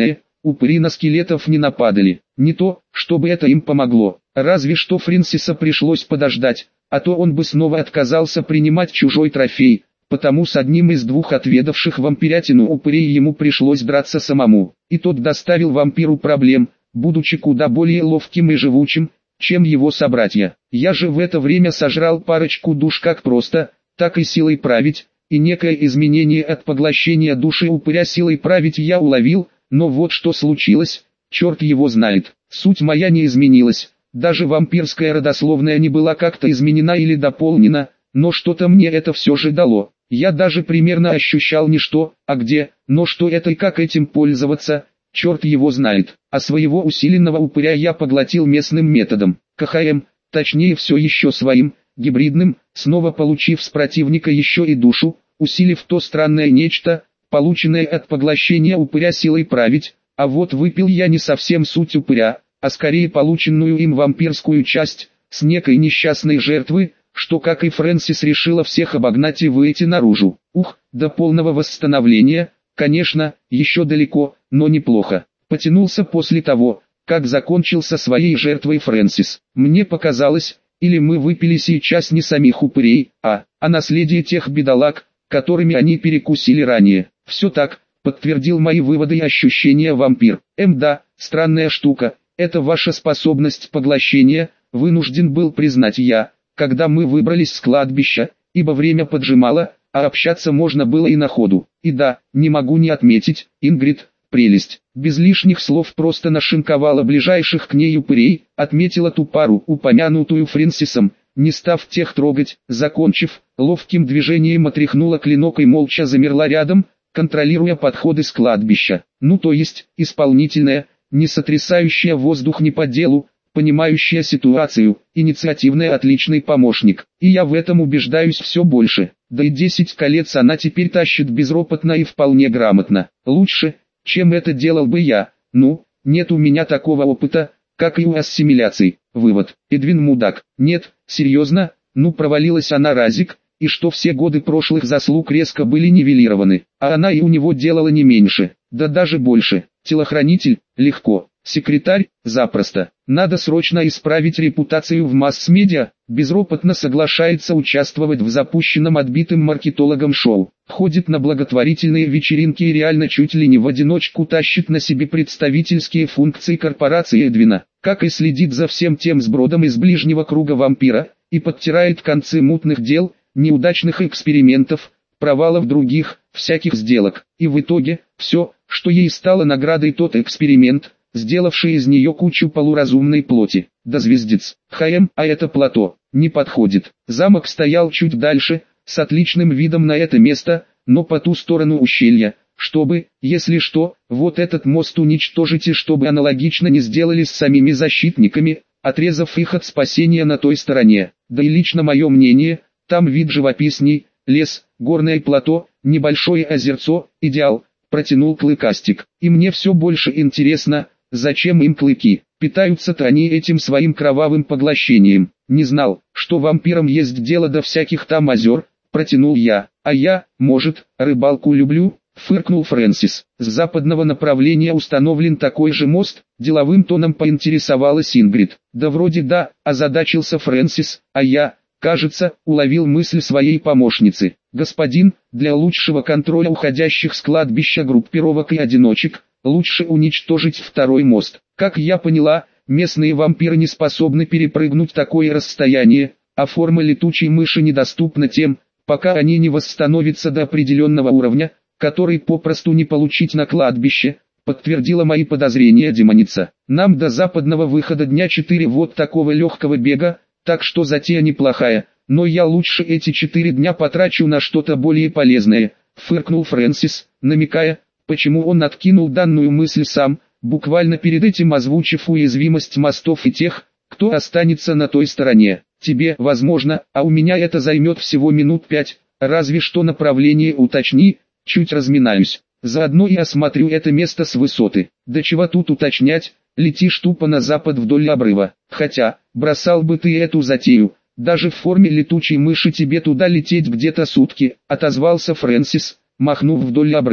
A: упыри на скелетов не нападали. Не то, чтобы это им помогло. Разве что Фрэнсиса пришлось подождать, а то он бы снова отказался принимать чужой трофей, потому с одним из двух отведавших вампирятину упырей ему пришлось драться самому. И тот доставил вампиру проблем, будучи куда более ловким и живучим, чем его собратья. Я же в это время сожрал парочку душ как просто, так и силой править, и некое изменение от поглощения души упыря силой править я уловил, но вот что случилось, черт его знает. Суть моя не изменилась, даже вампирская родословная не была как-то изменена или дополнена, но что-то мне это все же дало. Я даже примерно ощущал не что, а где, но что это и как этим пользоваться, черт его знает. А своего усиленного упыря я поглотил местным методом, КХМ, точнее все еще своим, гибридным, снова получив с противника еще и душу, усилив то странное нечто, полученное от поглощения упыря силой править, а вот выпил я не совсем суть упыря, а скорее полученную им вампирскую часть, с некой несчастной жертвы, что как и Фрэнсис решила всех обогнать и выйти наружу. Ух, до полного восстановления, конечно, еще далеко, но неплохо. Потянулся после того, как закончился своей жертвой Фрэнсис. Мне показалось, или мы выпили сейчас не самих упырей, а, а наследие тех бедолаг, которыми они перекусили ранее. Все так, подтвердил мои выводы и ощущения вампир. Эм да, странная штука, это ваша способность поглощения, вынужден был признать я, когда мы выбрались с кладбища, ибо время поджимало, а общаться можно было и на ходу. И да, не могу не отметить, Ингрид, прелесть, без лишних слов просто нашинковала ближайших к ней упырей, отметила ту пару, упомянутую Фрэнсисом, не став тех трогать, закончив, ловким движением отряхнула клинок и молча замерла рядом, контролируя подходы с кладбища. Ну то есть, исполнительная, не сотрясающая воздух не по делу, понимающая ситуацию, инициативный отличный помощник. И я в этом убеждаюсь все больше. Да и десять колец она теперь тащит безропотно и вполне грамотно. Лучше, чем это делал бы я. Ну, нет у меня такого опыта, как и у ассимиляций. Вывод. Эдвин мудак. Нет, серьезно, ну провалилась она разик, и что все годы прошлых заслуг резко были нивелированы. А она и у него делала не меньше, да даже больше. Телохранитель, легко. Секретарь, запросто. Надо срочно исправить репутацию в масс-медиа, безропотно соглашается участвовать в запущенном отбитым маркетологом шоу. Ходит на благотворительные вечеринки и реально чуть ли не в одиночку тащит на себе представительские функции корпорации Эдвина. Как и следит за всем тем сбродом из ближнего круга вампира, и подтирает концы мутных дел, неудачных экспериментов, провалов других, всяких сделок. И в итоге, все, что ей стало наградой тот эксперимент, сделавший из нее кучу полуразумной плоти. Да звездец. ХМ, а это плато, не подходит. Замок стоял чуть дальше, с отличным видом на это место, но по ту сторону ущелья, чтобы, если что, вот этот мост уничтожить и чтобы аналогично не сделали с самими защитниками, отрезав их от спасения на той стороне. Да и лично мое мнение, там вид живописней, лес, горное плато, небольшое озерцо, идеал, протянул Клыкастик. И мне все больше интересно, зачем им клыки? Питаются-то они этим своим кровавым поглощением. Не знал, что вампирам есть дело до всяких там озер, протянул я. А я, может, рыбалку люблю, фыркнул Фрэнсис. С западного направления установлен такой же мост, деловым тоном поинтересовалась Ингрид. Да вроде да, озадачился Фрэнсис, а я, кажется, уловил мысль своей помощницы. Господин, для лучшего контроля уходящих с кладбища группировок и одиночек, лучше уничтожить второй мост. Как я поняла, местные вампиры не способны перепрыгнуть такое расстояние, а форма летучей мыши недоступна тем, пока они не восстановятся до определенного уровня, который попросту не получить на кладбище, подтвердила мои подозрения демоница. Нам до западного выхода дня четыре вот такого легкого бега, так что затея неплохая, но я лучше эти четыре дня потрачу на что-то более полезное, фыркнул Фрэнсис, намекая, почему он откинул данную мысль сам, буквально перед этим озвучив уязвимость мостов и тех, кто останется на той стороне. Тебе, возможно, а у меня это займет всего минут пять, разве что направление уточни, чуть разминаюсь. Заодно и осмотрю это место с высоты. Да чего тут уточнять, летишь тупо на запад вдоль обрыва. Хотя, бросал бы ты эту затею, даже в форме летучей мыши тебе туда лететь где-то сутки, отозвался Фрэнсис, махнув вдоль обрыва.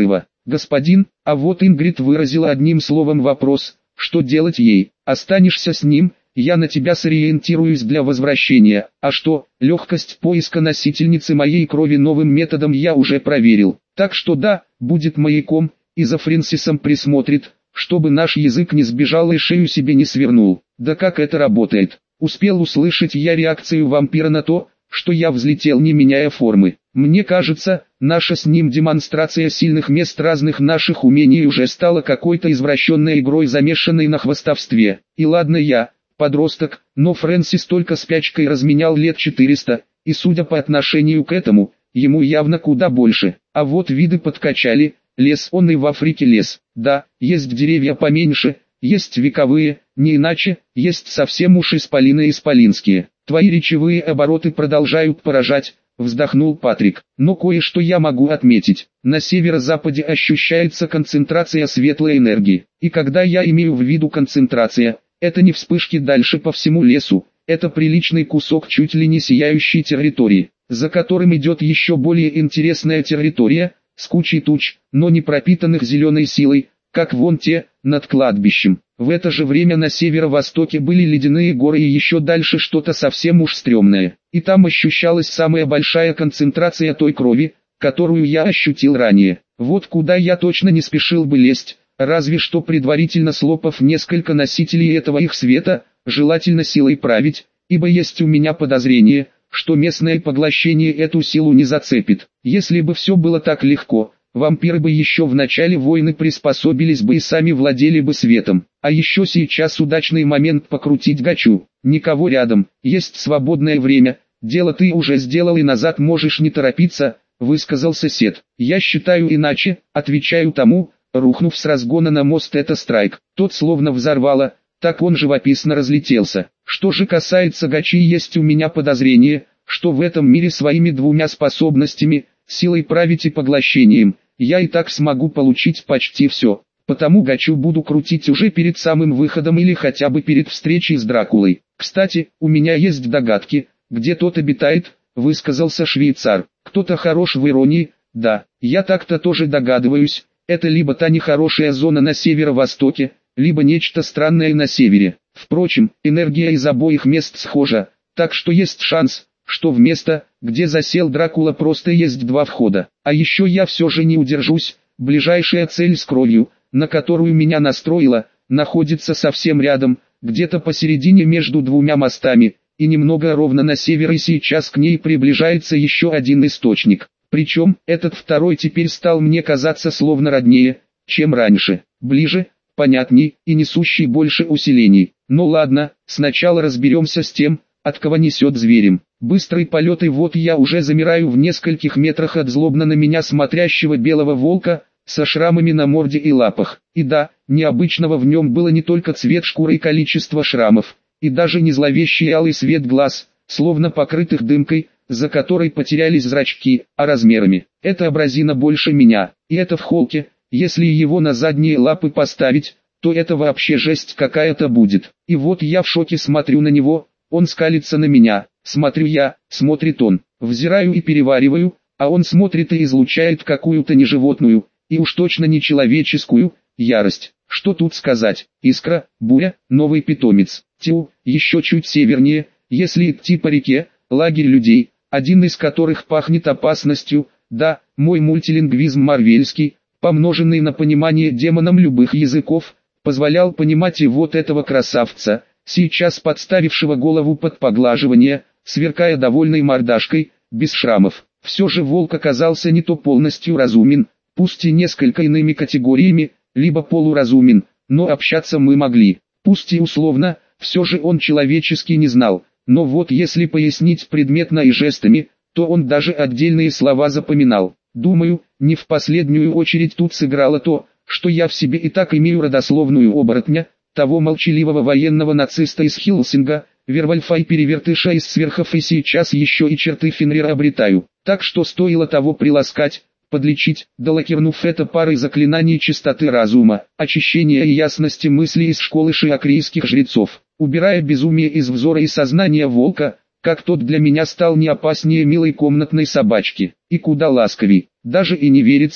A: господин, а вот Ингрид выразила одним словом вопрос, что делать ей, останешься с ним, я на тебя сориентируюсь для возвращения, а что, легкость поиска носительницы моей крови новым методом я уже проверил, так что да, будет маяком, и за Фрэнсисом присмотрит, чтобы наш язык не сбежал и шею себе не свернул. Да как это работает? Успел услышать я реакцию вампира на то, что я взлетел не меняя формы. Мне кажется, наша с ним демонстрация сильных мест разных наших умений уже стала какой-то извращенной игрой, замешанной на хвастовстве. И ладно я, подросток, но Фрэнсис только спячкой разменял лет четыреста, и судя по отношению к этому, ему явно куда больше. А вот виды подкачали, лес он и в Африке лес. Да, есть деревья поменьше, есть вековые, не иначе, есть совсем уж исполины исполинские. Твои речевые обороты продолжают поражать, вздохнул Патрик. Но кое-что я могу отметить. На северо-западе ощущается концентрация светлой энергии. И когда я имею в виду концентрация, это не вспышки дальше по всему лесу, это приличный кусок чуть ли не сияющей территории, за которым идет еще более интересная территория, с кучей туч, но не пропитанных зеленой силой, как вон те, над кладбищем. В это же время на северо-востоке были ледяные горы и еще дальше что-то совсем уж стрёмное. И там ощущалась самая большая концентрация той крови, которую я ощутил ранее. Вот куда я точно не спешил бы лезть, разве что предварительно слопав несколько носителей этого их света, желательно силой править, ибо есть у меня подозрение, что местное поглощение эту силу не зацепит. Если бы все было так легко, вампиры бы еще в начале войны приспособились бы и сами владели бы светом. А еще сейчас удачный момент покрутить гачу. Никого рядом, есть свободное время, дело ты уже сделал и назад можешь не торопиться, высказался Сет. Я считаю иначе, отвечаю тому, рухнув с разгона на мост это Страйк. Тот словно взорвало, так он живописно разлетелся. Что же касается гачи, есть у меня подозрение, что в этом мире своими двумя способностями, силой править и поглощением, я и так смогу получить почти все. Потому гачу буду крутить уже перед самым выходом или хотя бы перед встречей с Дракулой. Кстати, у меня есть догадки, где тот обитает, высказался швейцар. Кто-то хорош в иронии, да, я так-то тоже догадываюсь, это либо та нехорошая зона на северо-востоке, либо нечто странное на севере. Впрочем, энергия из обоих мест схожа, так что есть шанс, что в место, где засел Дракула, просто есть два входа. А еще я все же не удержусь, ближайшая цель с кровью, на которую меня настроило, находится совсем рядом, где-то посередине между двумя мостами, и немного ровно на север, и сейчас к ней приближается еще один источник. Причем, этот второй теперь стал мне казаться словно роднее, чем раньше, ближе, понятней и несущий больше усилений. Ну ладно, сначала разберемся с тем, от кого несет зверем. Быстрый полет, и вот я уже замираю в нескольких метрах от злобно на меня смотрящего белого волка, со шрамами на морде и лапах. И да, необычного в нем было не только цвет шкуры и количество шрамов, и даже не зловещий алый свет глаз, словно покрытых дымкой, за которой потерялись зрачки, а размерами. Это абразина больше меня, и это в холке, если его на задние лапы поставить, то это вообще жесть какая-то будет. И вот я в шоке смотрю на него, он скалится на меня, смотрю я, смотрит он, взираю и перевариваю, а он смотрит и излучает какую-то неживотную, и уж точно не человеческую, ярость. Что тут сказать? Искра, буря, новый питомец. Тю, еще чуть севернее, если идти по реке, лагерь людей, один из которых пахнет опасностью. Да, мой мультилингвизм марвельский, помноженный на понимание демоном любых языков, позволял понимать и вот этого красавца, сейчас подставившего голову под поглаживание, сверкая довольной мордашкой, без шрамов. Все же волк оказался не то полностью разумен, пусть и несколько иными категориями, либо полуразумен, но общаться мы могли. Пусть и условно, все же он человеческий не знал, но вот если пояснить предметно и жестами, то он даже отдельные слова запоминал. Думаю, не в последнюю очередь тут сыграло то, что я в себе и так имею родословную оборотня, того молчаливого военного нациста из Хилсинга, Вервольфа и перевертыша из сверхов, и сейчас еще и черты Фенрира обретаю. Так что стоило того приласкать, подлечить, долакернув это парой заклинаний чистоты разума, очищения и ясности мысли из школы шиакрийских жрецов, убирая безумие из взора и сознания волка, как тот для меня стал не опаснее милой комнатной собачки, и куда ласковей. Даже и не верится,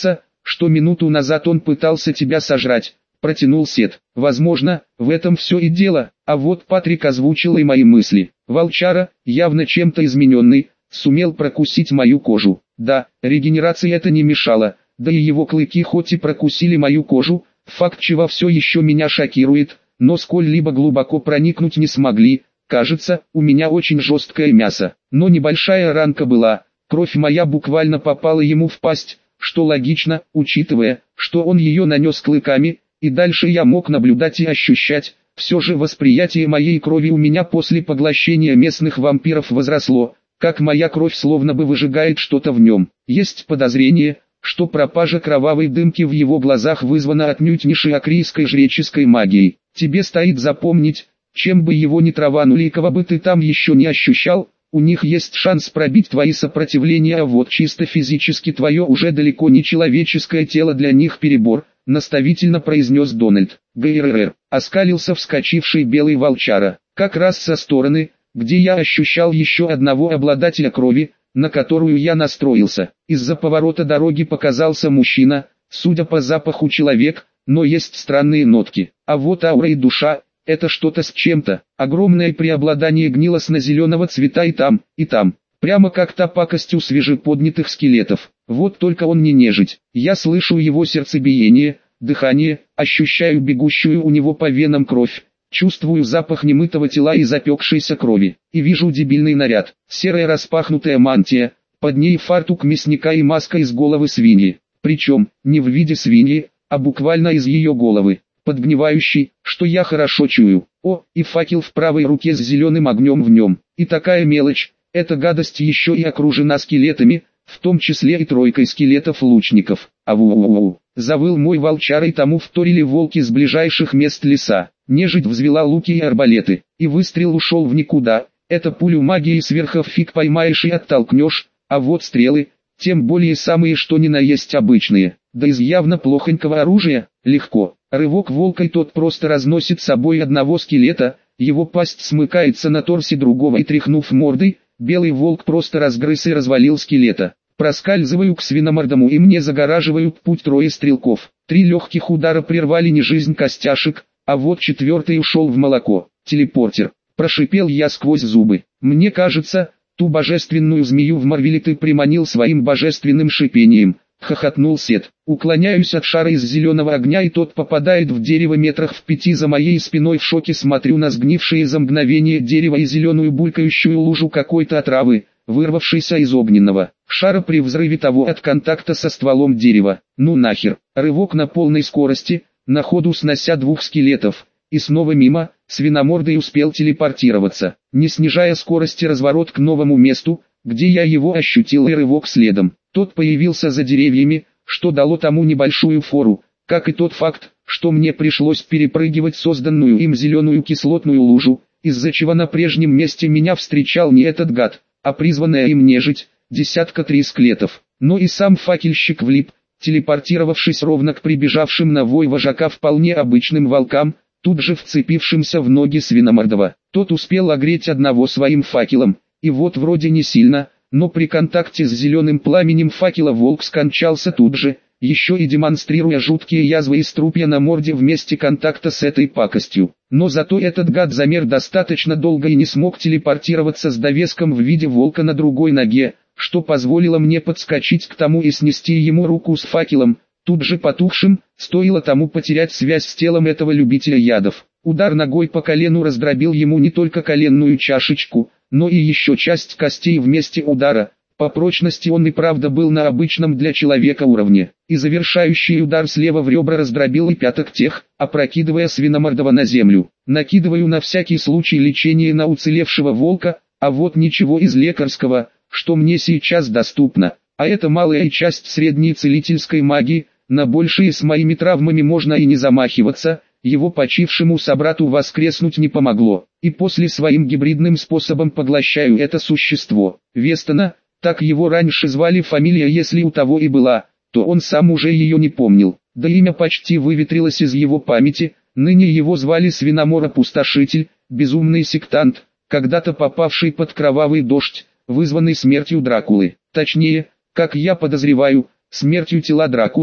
A: что минуту назад он пытался тебя сожрать», — протянул Сет. «Возможно, в этом все и дело, а вот Патрик озвучил и мои мысли. Волчара, явно чем-то измененный, сумел прокусить мою кожу. Да, регенерации это не мешало, да и его клыки хоть и прокусили мою кожу, факт чего все еще меня шокирует, но сколь-либо глубоко проникнуть не смогли. Кажется, у меня очень жесткое мясо, но небольшая ранка была, кровь моя буквально попала ему в пасть, что логично, учитывая, что он ее нанес клыками, и дальше я мог наблюдать и ощущать. Все же восприятие моей крови у меня после поглощения местных вампиров возросло, как моя кровь словно бы выжигает что-то в нем. Есть подозрение, что пропажа кровавой дымки в его глазах вызвана отнюдь не шиакрийской жреческой магией. Тебе стоит запомнить, чем бы его ни траванули и кого бы ты там еще не ощущал, у них есть шанс пробить твои сопротивления, а вот чисто физически твое уже далеко не человеческое тело для них перебор, наставительно произнес Дональд. ГРР, оскалился вскочивший белый волчара, как раз со стороны, где я ощущал еще одного обладателя крови, на которую я настроился. Из-за поворота дороги показался мужчина, судя по запаху человек, но есть странные нотки. А вот аура и душа, это что-то с чем-то. Огромное преобладание гнилостно-зеленого цвета и там, и там. Прямо как та пакость у свежеподнятых скелетов. Вот только он не нежить. Я слышу его сердцебиение, дыхание, ощущаю бегущую у него по венам кровь. Чувствую запах немытого тела и запекшейся крови. И вижу дебильный наряд. Серая распахнутая мантия, под ней фартук мясника и маска из головы свиньи. Причем, не в виде свиньи, а буквально из ее головы. Подгнивающий, что я хорошо чую. О, и факел в правой руке с зеленым огнем в нем. И такая мелочь, эта гадость еще и окружена скелетами, в том числе и тройкой скелетов-лучников. Ау-у-у-у, завыл мой волчар, и тому вторили волки с ближайших мест леса. Нежить взвела луки и арбалеты, и выстрел ушел в никуда. Это пулю магии сверху фиг поймаешь и оттолкнешь, а вот стрелы, тем более самые что ни на есть обычные, да из явно плохонького оружия, легко. Рывок волка, и тот просто разносит собой одного скелета, его пасть смыкается на торсе другого, и тряхнув мордой, белый волк просто разгрыз и развалил скелета. Проскальзываю к свиномордому, и мне загораживают путь трое стрелков. Три легких удара прервали не жизнь костяшек, а вот четвертый ушел в молоко. Телепортер. Прошипел я сквозь зубы. Мне кажется, ту божественную змею в Марвеле ты приманил своим божественным шипением. Хохотнул Сет. Уклоняюсь от шара из зеленого огня, и тот попадает в дерево метрах в пяти за моей спиной. В шоке смотрю на сгнившее за мгновение дерево и зеленую булькающую лужу какой-то отравы, вырвавшейся из огненного шара при взрыве того от контакта со стволом дерева. Ну нахер. Рывок на полной скорости, на ходу снося двух скелетов, и снова мимо. Свиномордый успел телепортироваться, не снижая скорости, разворот к новому месту, где я его ощутил, и рывок следом. Тот появился за деревьями, что дало тому небольшую фору, как и тот факт, что мне пришлось перепрыгивать созданную им зеленую кислотную лужу, из-за чего на прежнем месте меня встречал не этот гад, а призванная им нежить, десятка три скелетов. Но и сам факельщик влип, телепортировавшись ровно к прибежавшим на вой вожака вполне обычным волкам, тут же вцепившимся в ноги свиномордого. Тот успел огреть одного своим факелом, и вот вроде не сильно, но при контакте с зеленым пламенем факела волк скончался тут же, еще и демонстрируя жуткие язвы и струпья на морде в месте контакта с этой пакостью. Но зато этот гад замер достаточно долго и не смог телепортироваться с довеском в виде волка на другой ноге, что позволило мне подскочить к тому и снести ему руку с факелом, тут же потухшим. Стоило тому потерять связь с телом этого любителя ядов. Удар ногой по колену раздробил ему не только коленную чашечку, но и еще часть костей в месте удара. По прочности он и правда был на обычном для человека уровне. И завершающий удар слева в ребра раздробил и пяток тех, опрокидывая свиномордого на землю. Накидываю на всякий случай лечение на уцелевшего волка, а вот ничего из лекарского, что мне сейчас доступно. А это малая часть средней целительской магии, на большие с моими травмами можно и не замахиваться. Его почившему собрату воскреснуть не помогло, и после своим гибридным способом поглощаю это существо. Вестона, так его раньше звали, фамилия если у того и была, то он сам уже ее не помнил, да имя почти выветрилось из его памяти. Ныне его звали Свиномор-опустошитель, безумный сектант, когда-то попавший под кровавый дождь, вызванный смертью Дракулы, точнее, как я подозреваю, смертью тела Дракулы,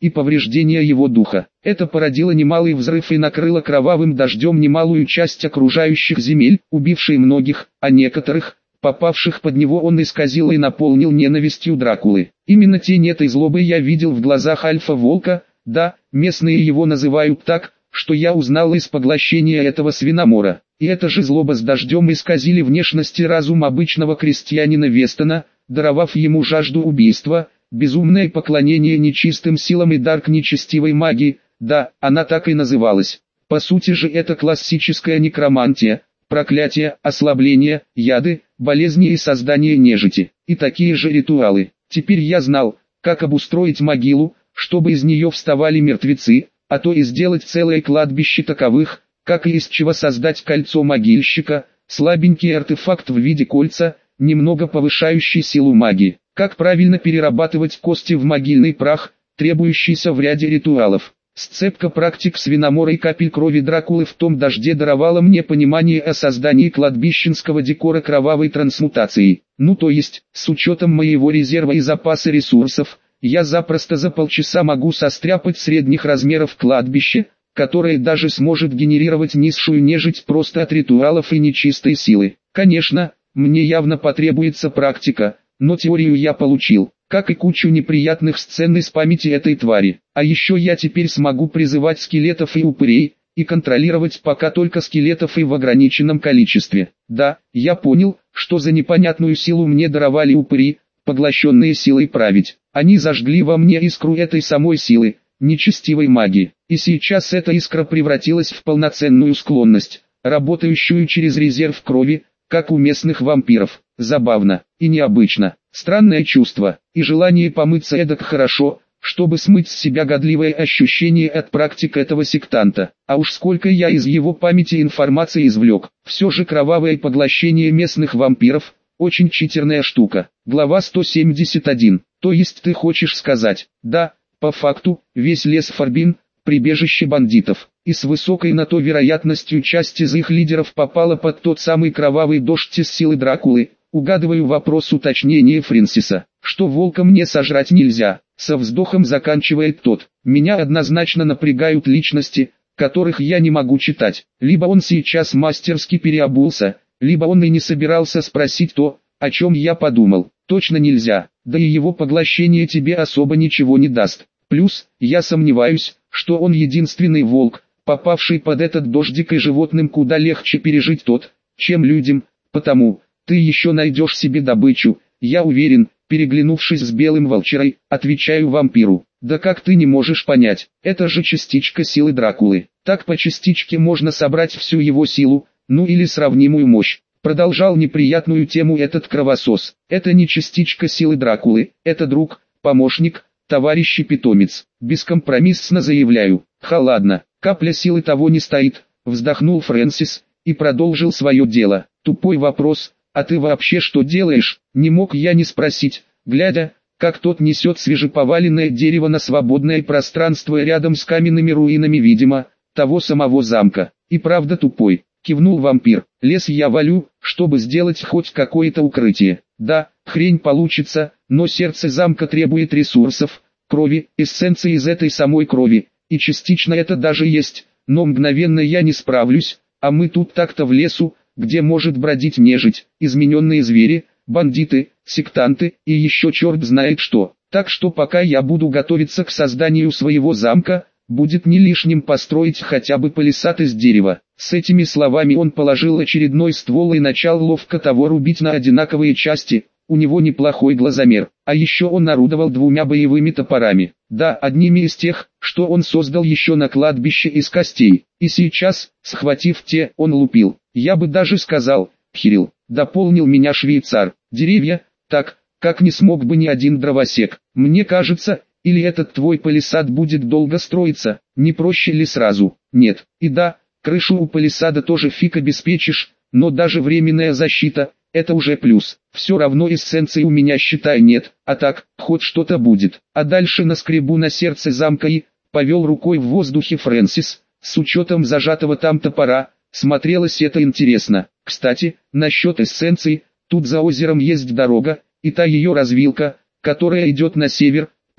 A: и повреждения его духа. Это породило немалый взрыв и накрыло кровавым дождем немалую часть окружающих земель, убившей многих, а некоторых, попавших под него, он исказил и наполнил ненавистью Дракулы. Именно тень этой злобы я видел в глазах Альфа-Волка, да, местные его называют так, что я узнал из поглощения этого свиномора. И эта же злоба с дождем исказили внешность и разум обычного крестьянина Вестона, даровав ему жажду убийства, безумное поклонение нечистым силам и дар к нечестивой магии. Да, она так и называлась. По сути же это классическая некромантия, проклятие, ослабление, яды, болезни и создание нежити. И такие же ритуалы. Теперь я знал, как обустроить могилу, чтобы из нее вставали мертвецы, а то и сделать целое кладбище таковых, как и из чего создать кольцо могильщика, слабенький артефакт в виде кольца, немного повышающий силу магии. Как правильно перерабатывать кости в могильный прах, требующийся в ряде ритуалов. Сцепка практик свиномора и капель крови Дракулы в том дожде даровала мне понимание о создании кладбищенского декора кровавой трансмутации. Ну то есть, с учетом моего резерва и запаса ресурсов, я запросто за полчаса могу состряпать средних размеров кладбище, которое даже сможет генерировать низшую нежить просто от ритуалов и нечистой силы. Конечно, мне явно потребуется практика, но теорию я получил, как и кучу неприятных сцен из памяти этой твари. А еще я теперь смогу призывать скелетов и упырей, и контролировать пока только скелетов и в ограниченном количестве. Да, я понял, что за непонятную силу мне даровали упыри, поглощенные силой править. Они зажгли во мне искру этой самой силы, нечестивой магии. И сейчас эта искра превратилась в полноценную склонность, работающую через резерв крови, как у местных вампиров. Забавно и необычно. Странное чувство, и желание помыться эдак хорошо, чтобы смыть с себя годливое ощущение от практик этого сектанта. А уж сколько я из его памяти информации извлек. Все же кровавое поглощение местных вампиров – очень читерная штука. Глава сто семьдесят один. То есть ты хочешь сказать, да, по факту, весь лес Фарбин – прибежище бандитов. И с высокой на то вероятностью часть из их лидеров попала под тот самый кровавый дождь из силы Дракулы. Угадываю вопрос уточнения Фрэнсиса, что волка мне сожрать нельзя. Со вздохом заканчивает тот. Меня однозначно напрягают личности, которых я не могу читать. Либо он сейчас мастерски переобулся, либо он и не собирался спросить то, о чем я подумал. Точно нельзя, да и его поглощение тебе особо ничего не даст. Плюс, я сомневаюсь, что он единственный волк, попавший под этот дождик, и животным куда легче пережить тот, чем людям, потому... Ты еще найдешь себе добычу, я уверен, переглянувшись с белым волчарой, отвечаю вампиру. Да как ты не можешь понять, это же частичка силы Дракулы. Так по частичке можно собрать всю его силу, ну или сравнимую мощь. Продолжал неприятную тему этот кровосос. Это не частичка силы Дракулы, это друг, помощник, товарищ и питомец. Бескомпромиссно заявляю. Ха ладно, капля силы того не стоит, вздохнул Фрэнсис и продолжил свое дело. Тупой вопрос. «А ты вообще что делаешь?» Не мог я не спросить, глядя, как тот несет свежеповаленное дерево на свободное пространство рядом с каменными руинами, видимо, того самого замка. «И правда тупой», — кивнул вампир. «Лес я валю, чтобы сделать хоть какое-то укрытие. Да, хрень получится, но сердце замка требует ресурсов, крови, эссенции из этой самой крови, и частично это даже есть, но мгновенно я не справлюсь, а мы тут так-то в лесу, где может бродить нежить, измененные звери, бандиты, сектанты и еще черт знает что. Так что пока я буду готовиться к созданию своего замка, будет не лишним построить хотя бы палисад из дерева». С этими словами он положил очередной ствол и начал ловко того рубить на одинаковые части. У него неплохой глазомер, а еще он орудовал двумя боевыми топорами. Да, одними из тех, что он создал еще на кладбище из костей. И сейчас, схватив те, он лупил. Я бы даже сказал, Кирилл, дополнил меня швейцар. Деревья, так, как не смог бы ни один дровосек. Мне кажется, или этот твой палисад будет долго строиться, не проще ли сразу? Нет. И да, крышу у палисада тоже фиг обеспечишь, но даже временная защита – это уже плюс. Все равно эссенции у меня, считай, нет, а так, хоть что-то будет. А дальше наскребу на сердце замка и... Повел рукой в воздухе Фрэнсис, с учетом зажатого там топора, смотрелось это интересно. Кстати, насчет эссенций, тут за озером есть дорога, и та ее развилка, которая идет на север,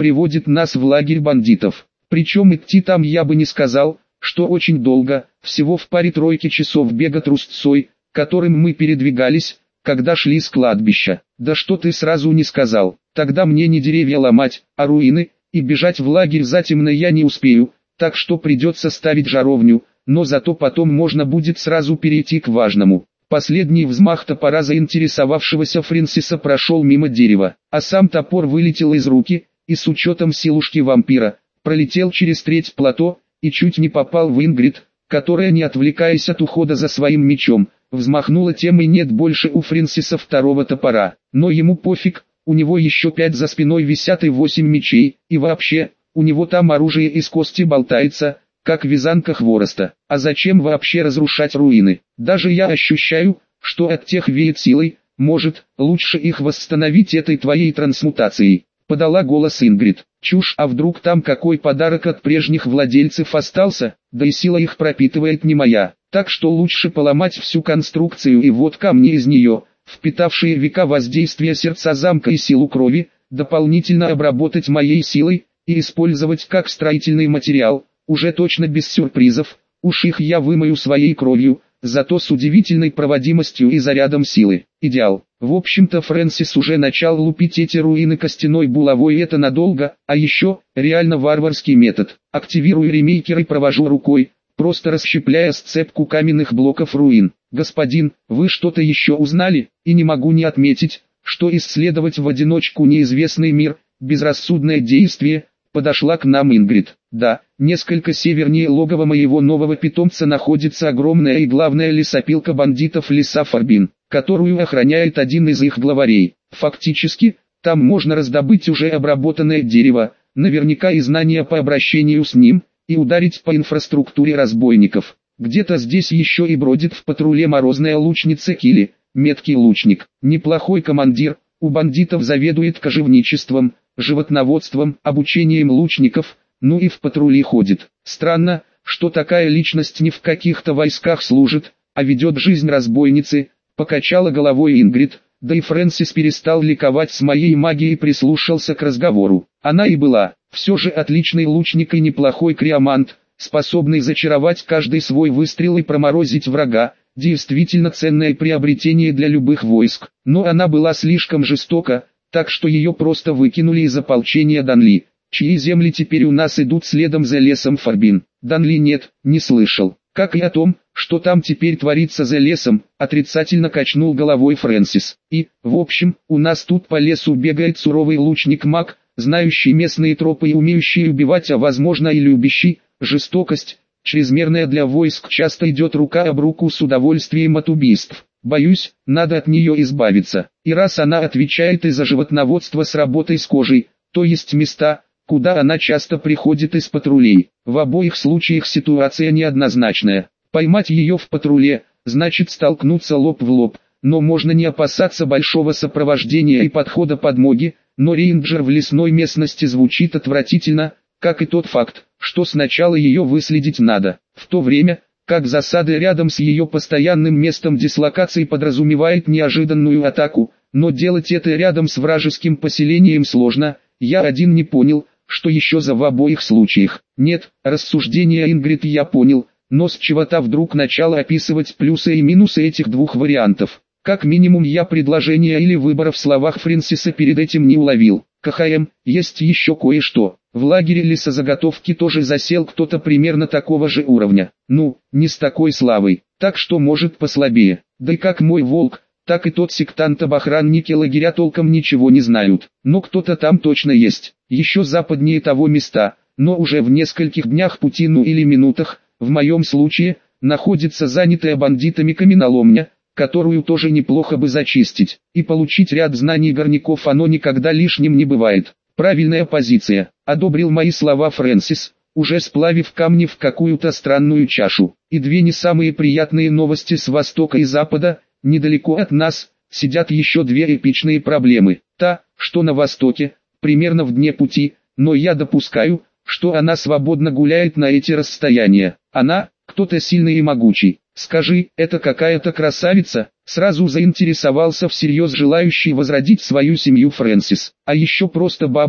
A: приводит нас в лагерь бандитов. Причем идти там я бы не сказал, что очень долго, всего в паре тройки часов бега трусцой, которым мы передвигались, когда шли с кладбища. Да что ты сразу не сказал, тогда мне не деревья ломать, а руины, и бежать в лагерь затемно я не успею, так что придется ставить жаровню, но зато потом можно будет сразу перейти к важному. Последний взмах топора заинтересовавшегося Фрэнсиса прошел мимо дерева, а сам топор вылетел из руки, и с учетом силушки вампира, пролетел через треть плато, и чуть не попал в Ингрид, которая, не отвлекаясь от ухода за своим мечом, взмахнула тем и нет больше у Фрэнсиса второго топора. Но ему пофиг, у него еще пять за спиной висят и восемь мечей, и вообще, у него там оружие из кости болтается, как вязанка хвороста. А зачем вообще разрушать руины? Даже я ощущаю, что от тех веет силой, может, лучше их восстановить этой твоей трансмутацией. Подала голос Ингрид. Чушь, а вдруг там какой подарок от прежних владельцев остался, да и сила их пропитывает не моя. Так что лучше поломать всю конструкцию и вот камни из нее, впитавшие века воздействия сердца замка и силу крови, дополнительно обработать моей силой, и использовать как строительный материал, уже точно без сюрпризов, уж их я вымою своей кровью, зато с удивительной проводимостью и зарядом силы. Идеал. В общем-то Фрэнсис уже начал лупить эти руины костяной булавой, и это надолго, а еще, реально варварский метод. Активирую ремейкер и провожу рукой, просто расщепляя сцепку каменных блоков руин. Господин, вы что-то еще узнали? И не могу не отметить, что исследовать в одиночку неизвестный мир, безрассудное действие, подошла к нам Ингрид. Да, несколько севернее логова моего нового питомца находится огромная и главная лесопилка бандитов леса Фарбин, которую охраняет один из их главарей. Фактически, там можно раздобыть уже обработанное дерево, наверняка и знания по обращению с ним, и ударить по инфраструктуре разбойников. Где-то здесь еще и бродит в патруле морозная лучница Килли, меткий лучник, неплохой командир, у бандитов заведует кожевничеством, животноводством, обучением лучников, ну и в патрули ходит. Странно, что такая личность не в каких-то войсках служит, а ведет жизнь разбойницы, покачала головой Ингрид, да и Фрэнсис перестал ликовать с моей магией и прислушался к разговору. Она и была, все же отличный лучник и неплохой криомант, способный зачаровать каждый свой выстрел и проморозить врага, действительно ценное приобретение для любых войск. Но она была слишком жестока, так что ее просто выкинули из ополчения Данли, чьи земли теперь у нас идут следом за лесом Фарбин. Данли нет, не слышал. Как и о том, что там теперь творится за лесом, отрицательно качнул головой Фрэнсис. И, в общем, у нас тут по лесу бегает суровый лучник-маг, знающий местные тропы и умеющий убивать, а возможно и любящий. Жестокость, чрезмерная для войск, часто идет рука об руку с удовольствием от убийств. Боюсь, надо от нее избавиться. И раз она отвечает и за животноводство с работой с кожей, то есть места, куда она часто приходит из патрулей. В обоих случаях ситуация неоднозначная. Поймать ее в патруле, значит столкнуться лоб в лоб, но можно не опасаться большого сопровождения и подхода подмоги, но рейнджер в лесной местности звучит отвратительно, как и тот факт, что сначала ее выследить надо, в то время, как засады рядом с ее постоянным местом дислокации подразумевает неожиданную атаку, но делать это рядом с вражеским поселением сложно. Я один не понял, что еще за в обоих случаях. Нет, рассуждения Ингрид я понял, но с чего-то вдруг начал описывать плюсы и минусы этих двух вариантов. Как минимум я предложения или выбора в словах Фрэнсиса перед этим не уловил. КХМ, есть еще кое-что. В лагере лесозаготовки тоже засел кто-то примерно такого же уровня. Ну, не с такой славой, так что может послабее. Да и как мой волк, так и тот сектант об охраннике лагеря толком ничего не знают. Но кто-то там точно есть. Еще западнее того места, но уже в нескольких днях пути, ну или минутах, в моем случае, находится занятая бандитами каменоломня, которую тоже неплохо бы зачистить, и получить ряд знаний горняков оно никогда лишним не бывает. Правильная позиция, одобрил мои слова Фрэнсис, уже сплавив камни в какую-то странную чашу. И две не самые приятные новости с востока и запада, недалеко от нас, сидят еще две эпичные проблемы. Та, что на востоке, примерно в дне пути, но я допускаю, что она свободно гуляет на эти расстояния. Она, кто-то сильный и могучий. Скажи, это какая-то красавица? Сразу заинтересовался всерьез желающий возродить свою семью Фрэнсис. А еще просто бабник,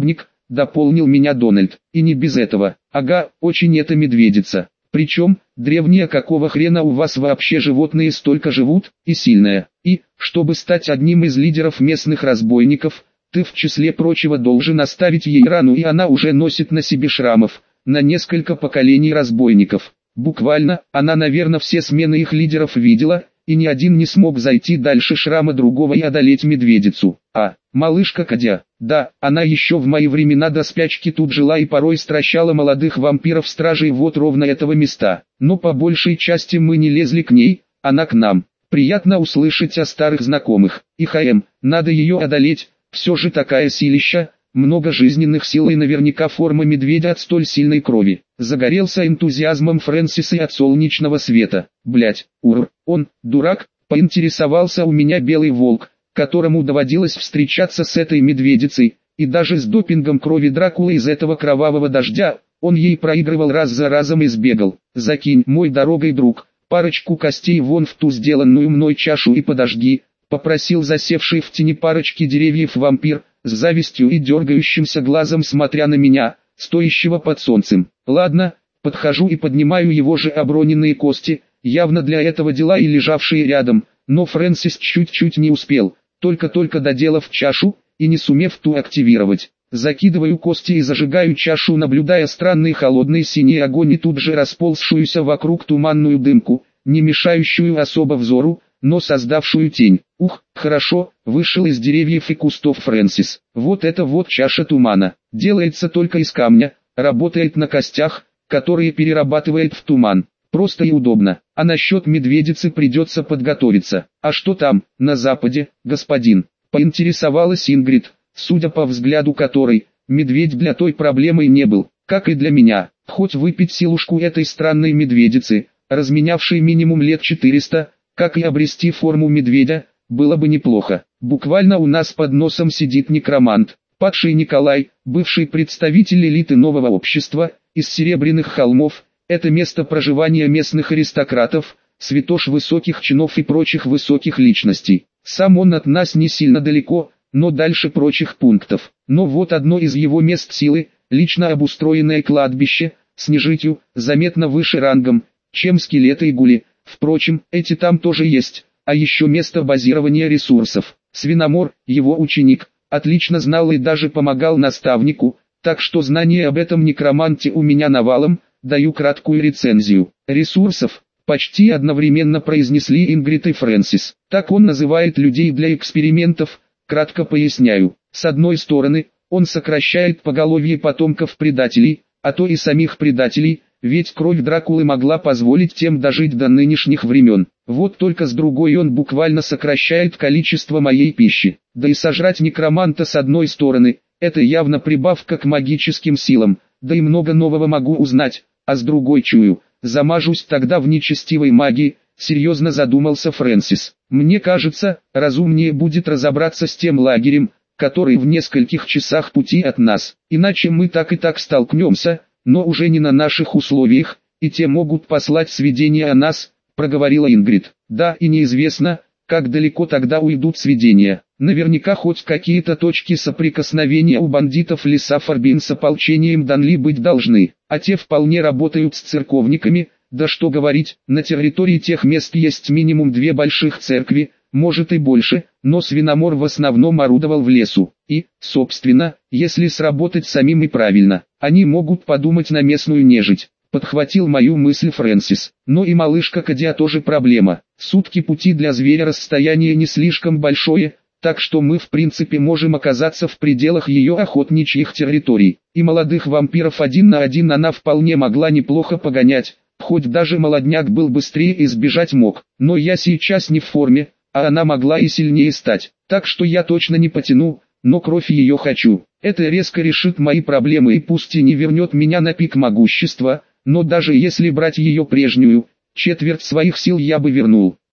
A: дополнил меня Дональд. И не без этого. Ага, очень это медведица. Причем, древняя, какого хрена у вас вообще животные столько живут, и сильная. И, чтобы стать одним из лидеров местных разбойников, ты в числе прочего должен оставить ей рану, и она уже носит на себе шрамов, на несколько поколений разбойников. Буквально, она, наверное, все смены их лидеров видела, и ни один не смог зайти дальше шрама другого и одолеть медведицу. А, малышка Кадя, да, она еще в мои времена до спячки тут жила и порой стращала молодых вампиров-стражей вот ровно этого места. Но по большей части мы не лезли к ней, она к нам. Приятно услышать о старых знакомых. И ХМ, надо ее одолеть, все же такая силища, много жизненных сил и наверняка форма медведя от столь сильной крови. Загорелся энтузиазмом Фрэнсис и от солнечного света. Блять, ур, он, дурак, поинтересовался у меня белый волк, которому доводилось встречаться с этой медведицей, и даже с допингом крови Дракулы из этого кровавого дождя, он ей проигрывал раз за разом и сбегал. Закинь, мой дорогой друг, парочку костей вон в ту сделанную мной чашу и подожги, попросил засевший в тени парочки деревьев вампир, с завистью и дергающимся глазом смотря на меня, стоящего под солнцем. Ладно, подхожу и поднимаю его же оброненные кости, явно для этого дела и лежавшие рядом, но Фрэнсис чуть-чуть не успел, только-только доделав чашу, и не сумев ту активировать. Закидываю кости и зажигаю чашу, наблюдая странный холодный синий огонь и тут же расползшуюся вокруг туманную дымку, не мешающую особо взору, но создавшую тень. Ух, хорошо, вышел из деревьев и кустов Фрэнсис. Вот это вот чаша тумана. Делается только из камня, работает на костях, которые перерабатывает в туман. Просто и удобно. А насчет медведицы придется подготовиться. А что там, на западе, господин? Поинтересовалась Ингрид, судя по взгляду которой, медведь для той проблемой не был, как и для меня. Хоть выпить силушку этой странной медведицы, разменявшей минимум лет четыреста, как и обрести форму медведя, было бы неплохо. Буквально у нас под носом сидит некромант, падший Николай, бывший представитель элиты нового общества, из Серебряных холмов, это место проживания местных аристократов, святош высоких чинов и прочих высоких личностей. Сам он от нас не сильно далеко, но дальше прочих пунктов. Но вот одно из его мест силы, лично обустроенное кладбище, с нежитью, заметно выше рангом, чем скелеты и гули. Впрочем, эти там тоже есть, а еще место базирования ресурсов. Свиномор, его ученик, отлично знал и даже помогал наставнику, так что знания об этом некроманте у меня навалом, даю краткую рецензию. Ресурсов, почти одновременно произнесли Ингрид и Фрэнсис. Так он называет людей для экспериментов, кратко поясняю. С одной стороны, он сокращает поголовье потомков предателей, а то и самих предателей, ведь кровь Дракулы могла позволить тем дожить до нынешних времен. Вот только с другой он буквально сокращает количество моей пищи. Да и сожрать некроманта с одной стороны, это явно прибавка к магическим силам, да и много нового могу узнать, а с другой чую, замажусь тогда в нечестивой магии, серьезно задумался Фрэнсис. Мне кажется, разумнее будет разобраться с тем лагерем, который в нескольких часах пути от нас, иначе мы так и так столкнемся, но уже не на наших условиях, и те могут послать сведения о нас, проговорила Ингрид. Да, и неизвестно, как далеко тогда уйдут сведения. Наверняка хоть какие-то точки соприкосновения у бандитов леса Фарбин с ополчением Данли быть должны, а те вполне работают с церковниками, да что говорить, на территории тех мест есть минимум две больших церкви, может и больше, но Свиномор в основном орудовал в лесу. И, собственно, если сработать самим и правильно, они могут подумать на местную нежить. Подхватил мою мысль Фрэнсис. Но и малышка Кадя тоже проблема. Сутки пути для зверя расстояние не слишком большое, так что мы в принципе можем оказаться в пределах ее охотничьих территорий. И молодых вампиров один на один она вполне могла неплохо погонять, хоть даже молодняк был быстрее и сбежать мог. Но я сейчас не в форме, а она могла и сильнее стать, так что я точно не потяну, но кровь ее хочу. Это резко решит мои проблемы и пусть и не вернет меня на пик могущества, но даже если брать ее прежнюю, четверть своих сил я бы вернул.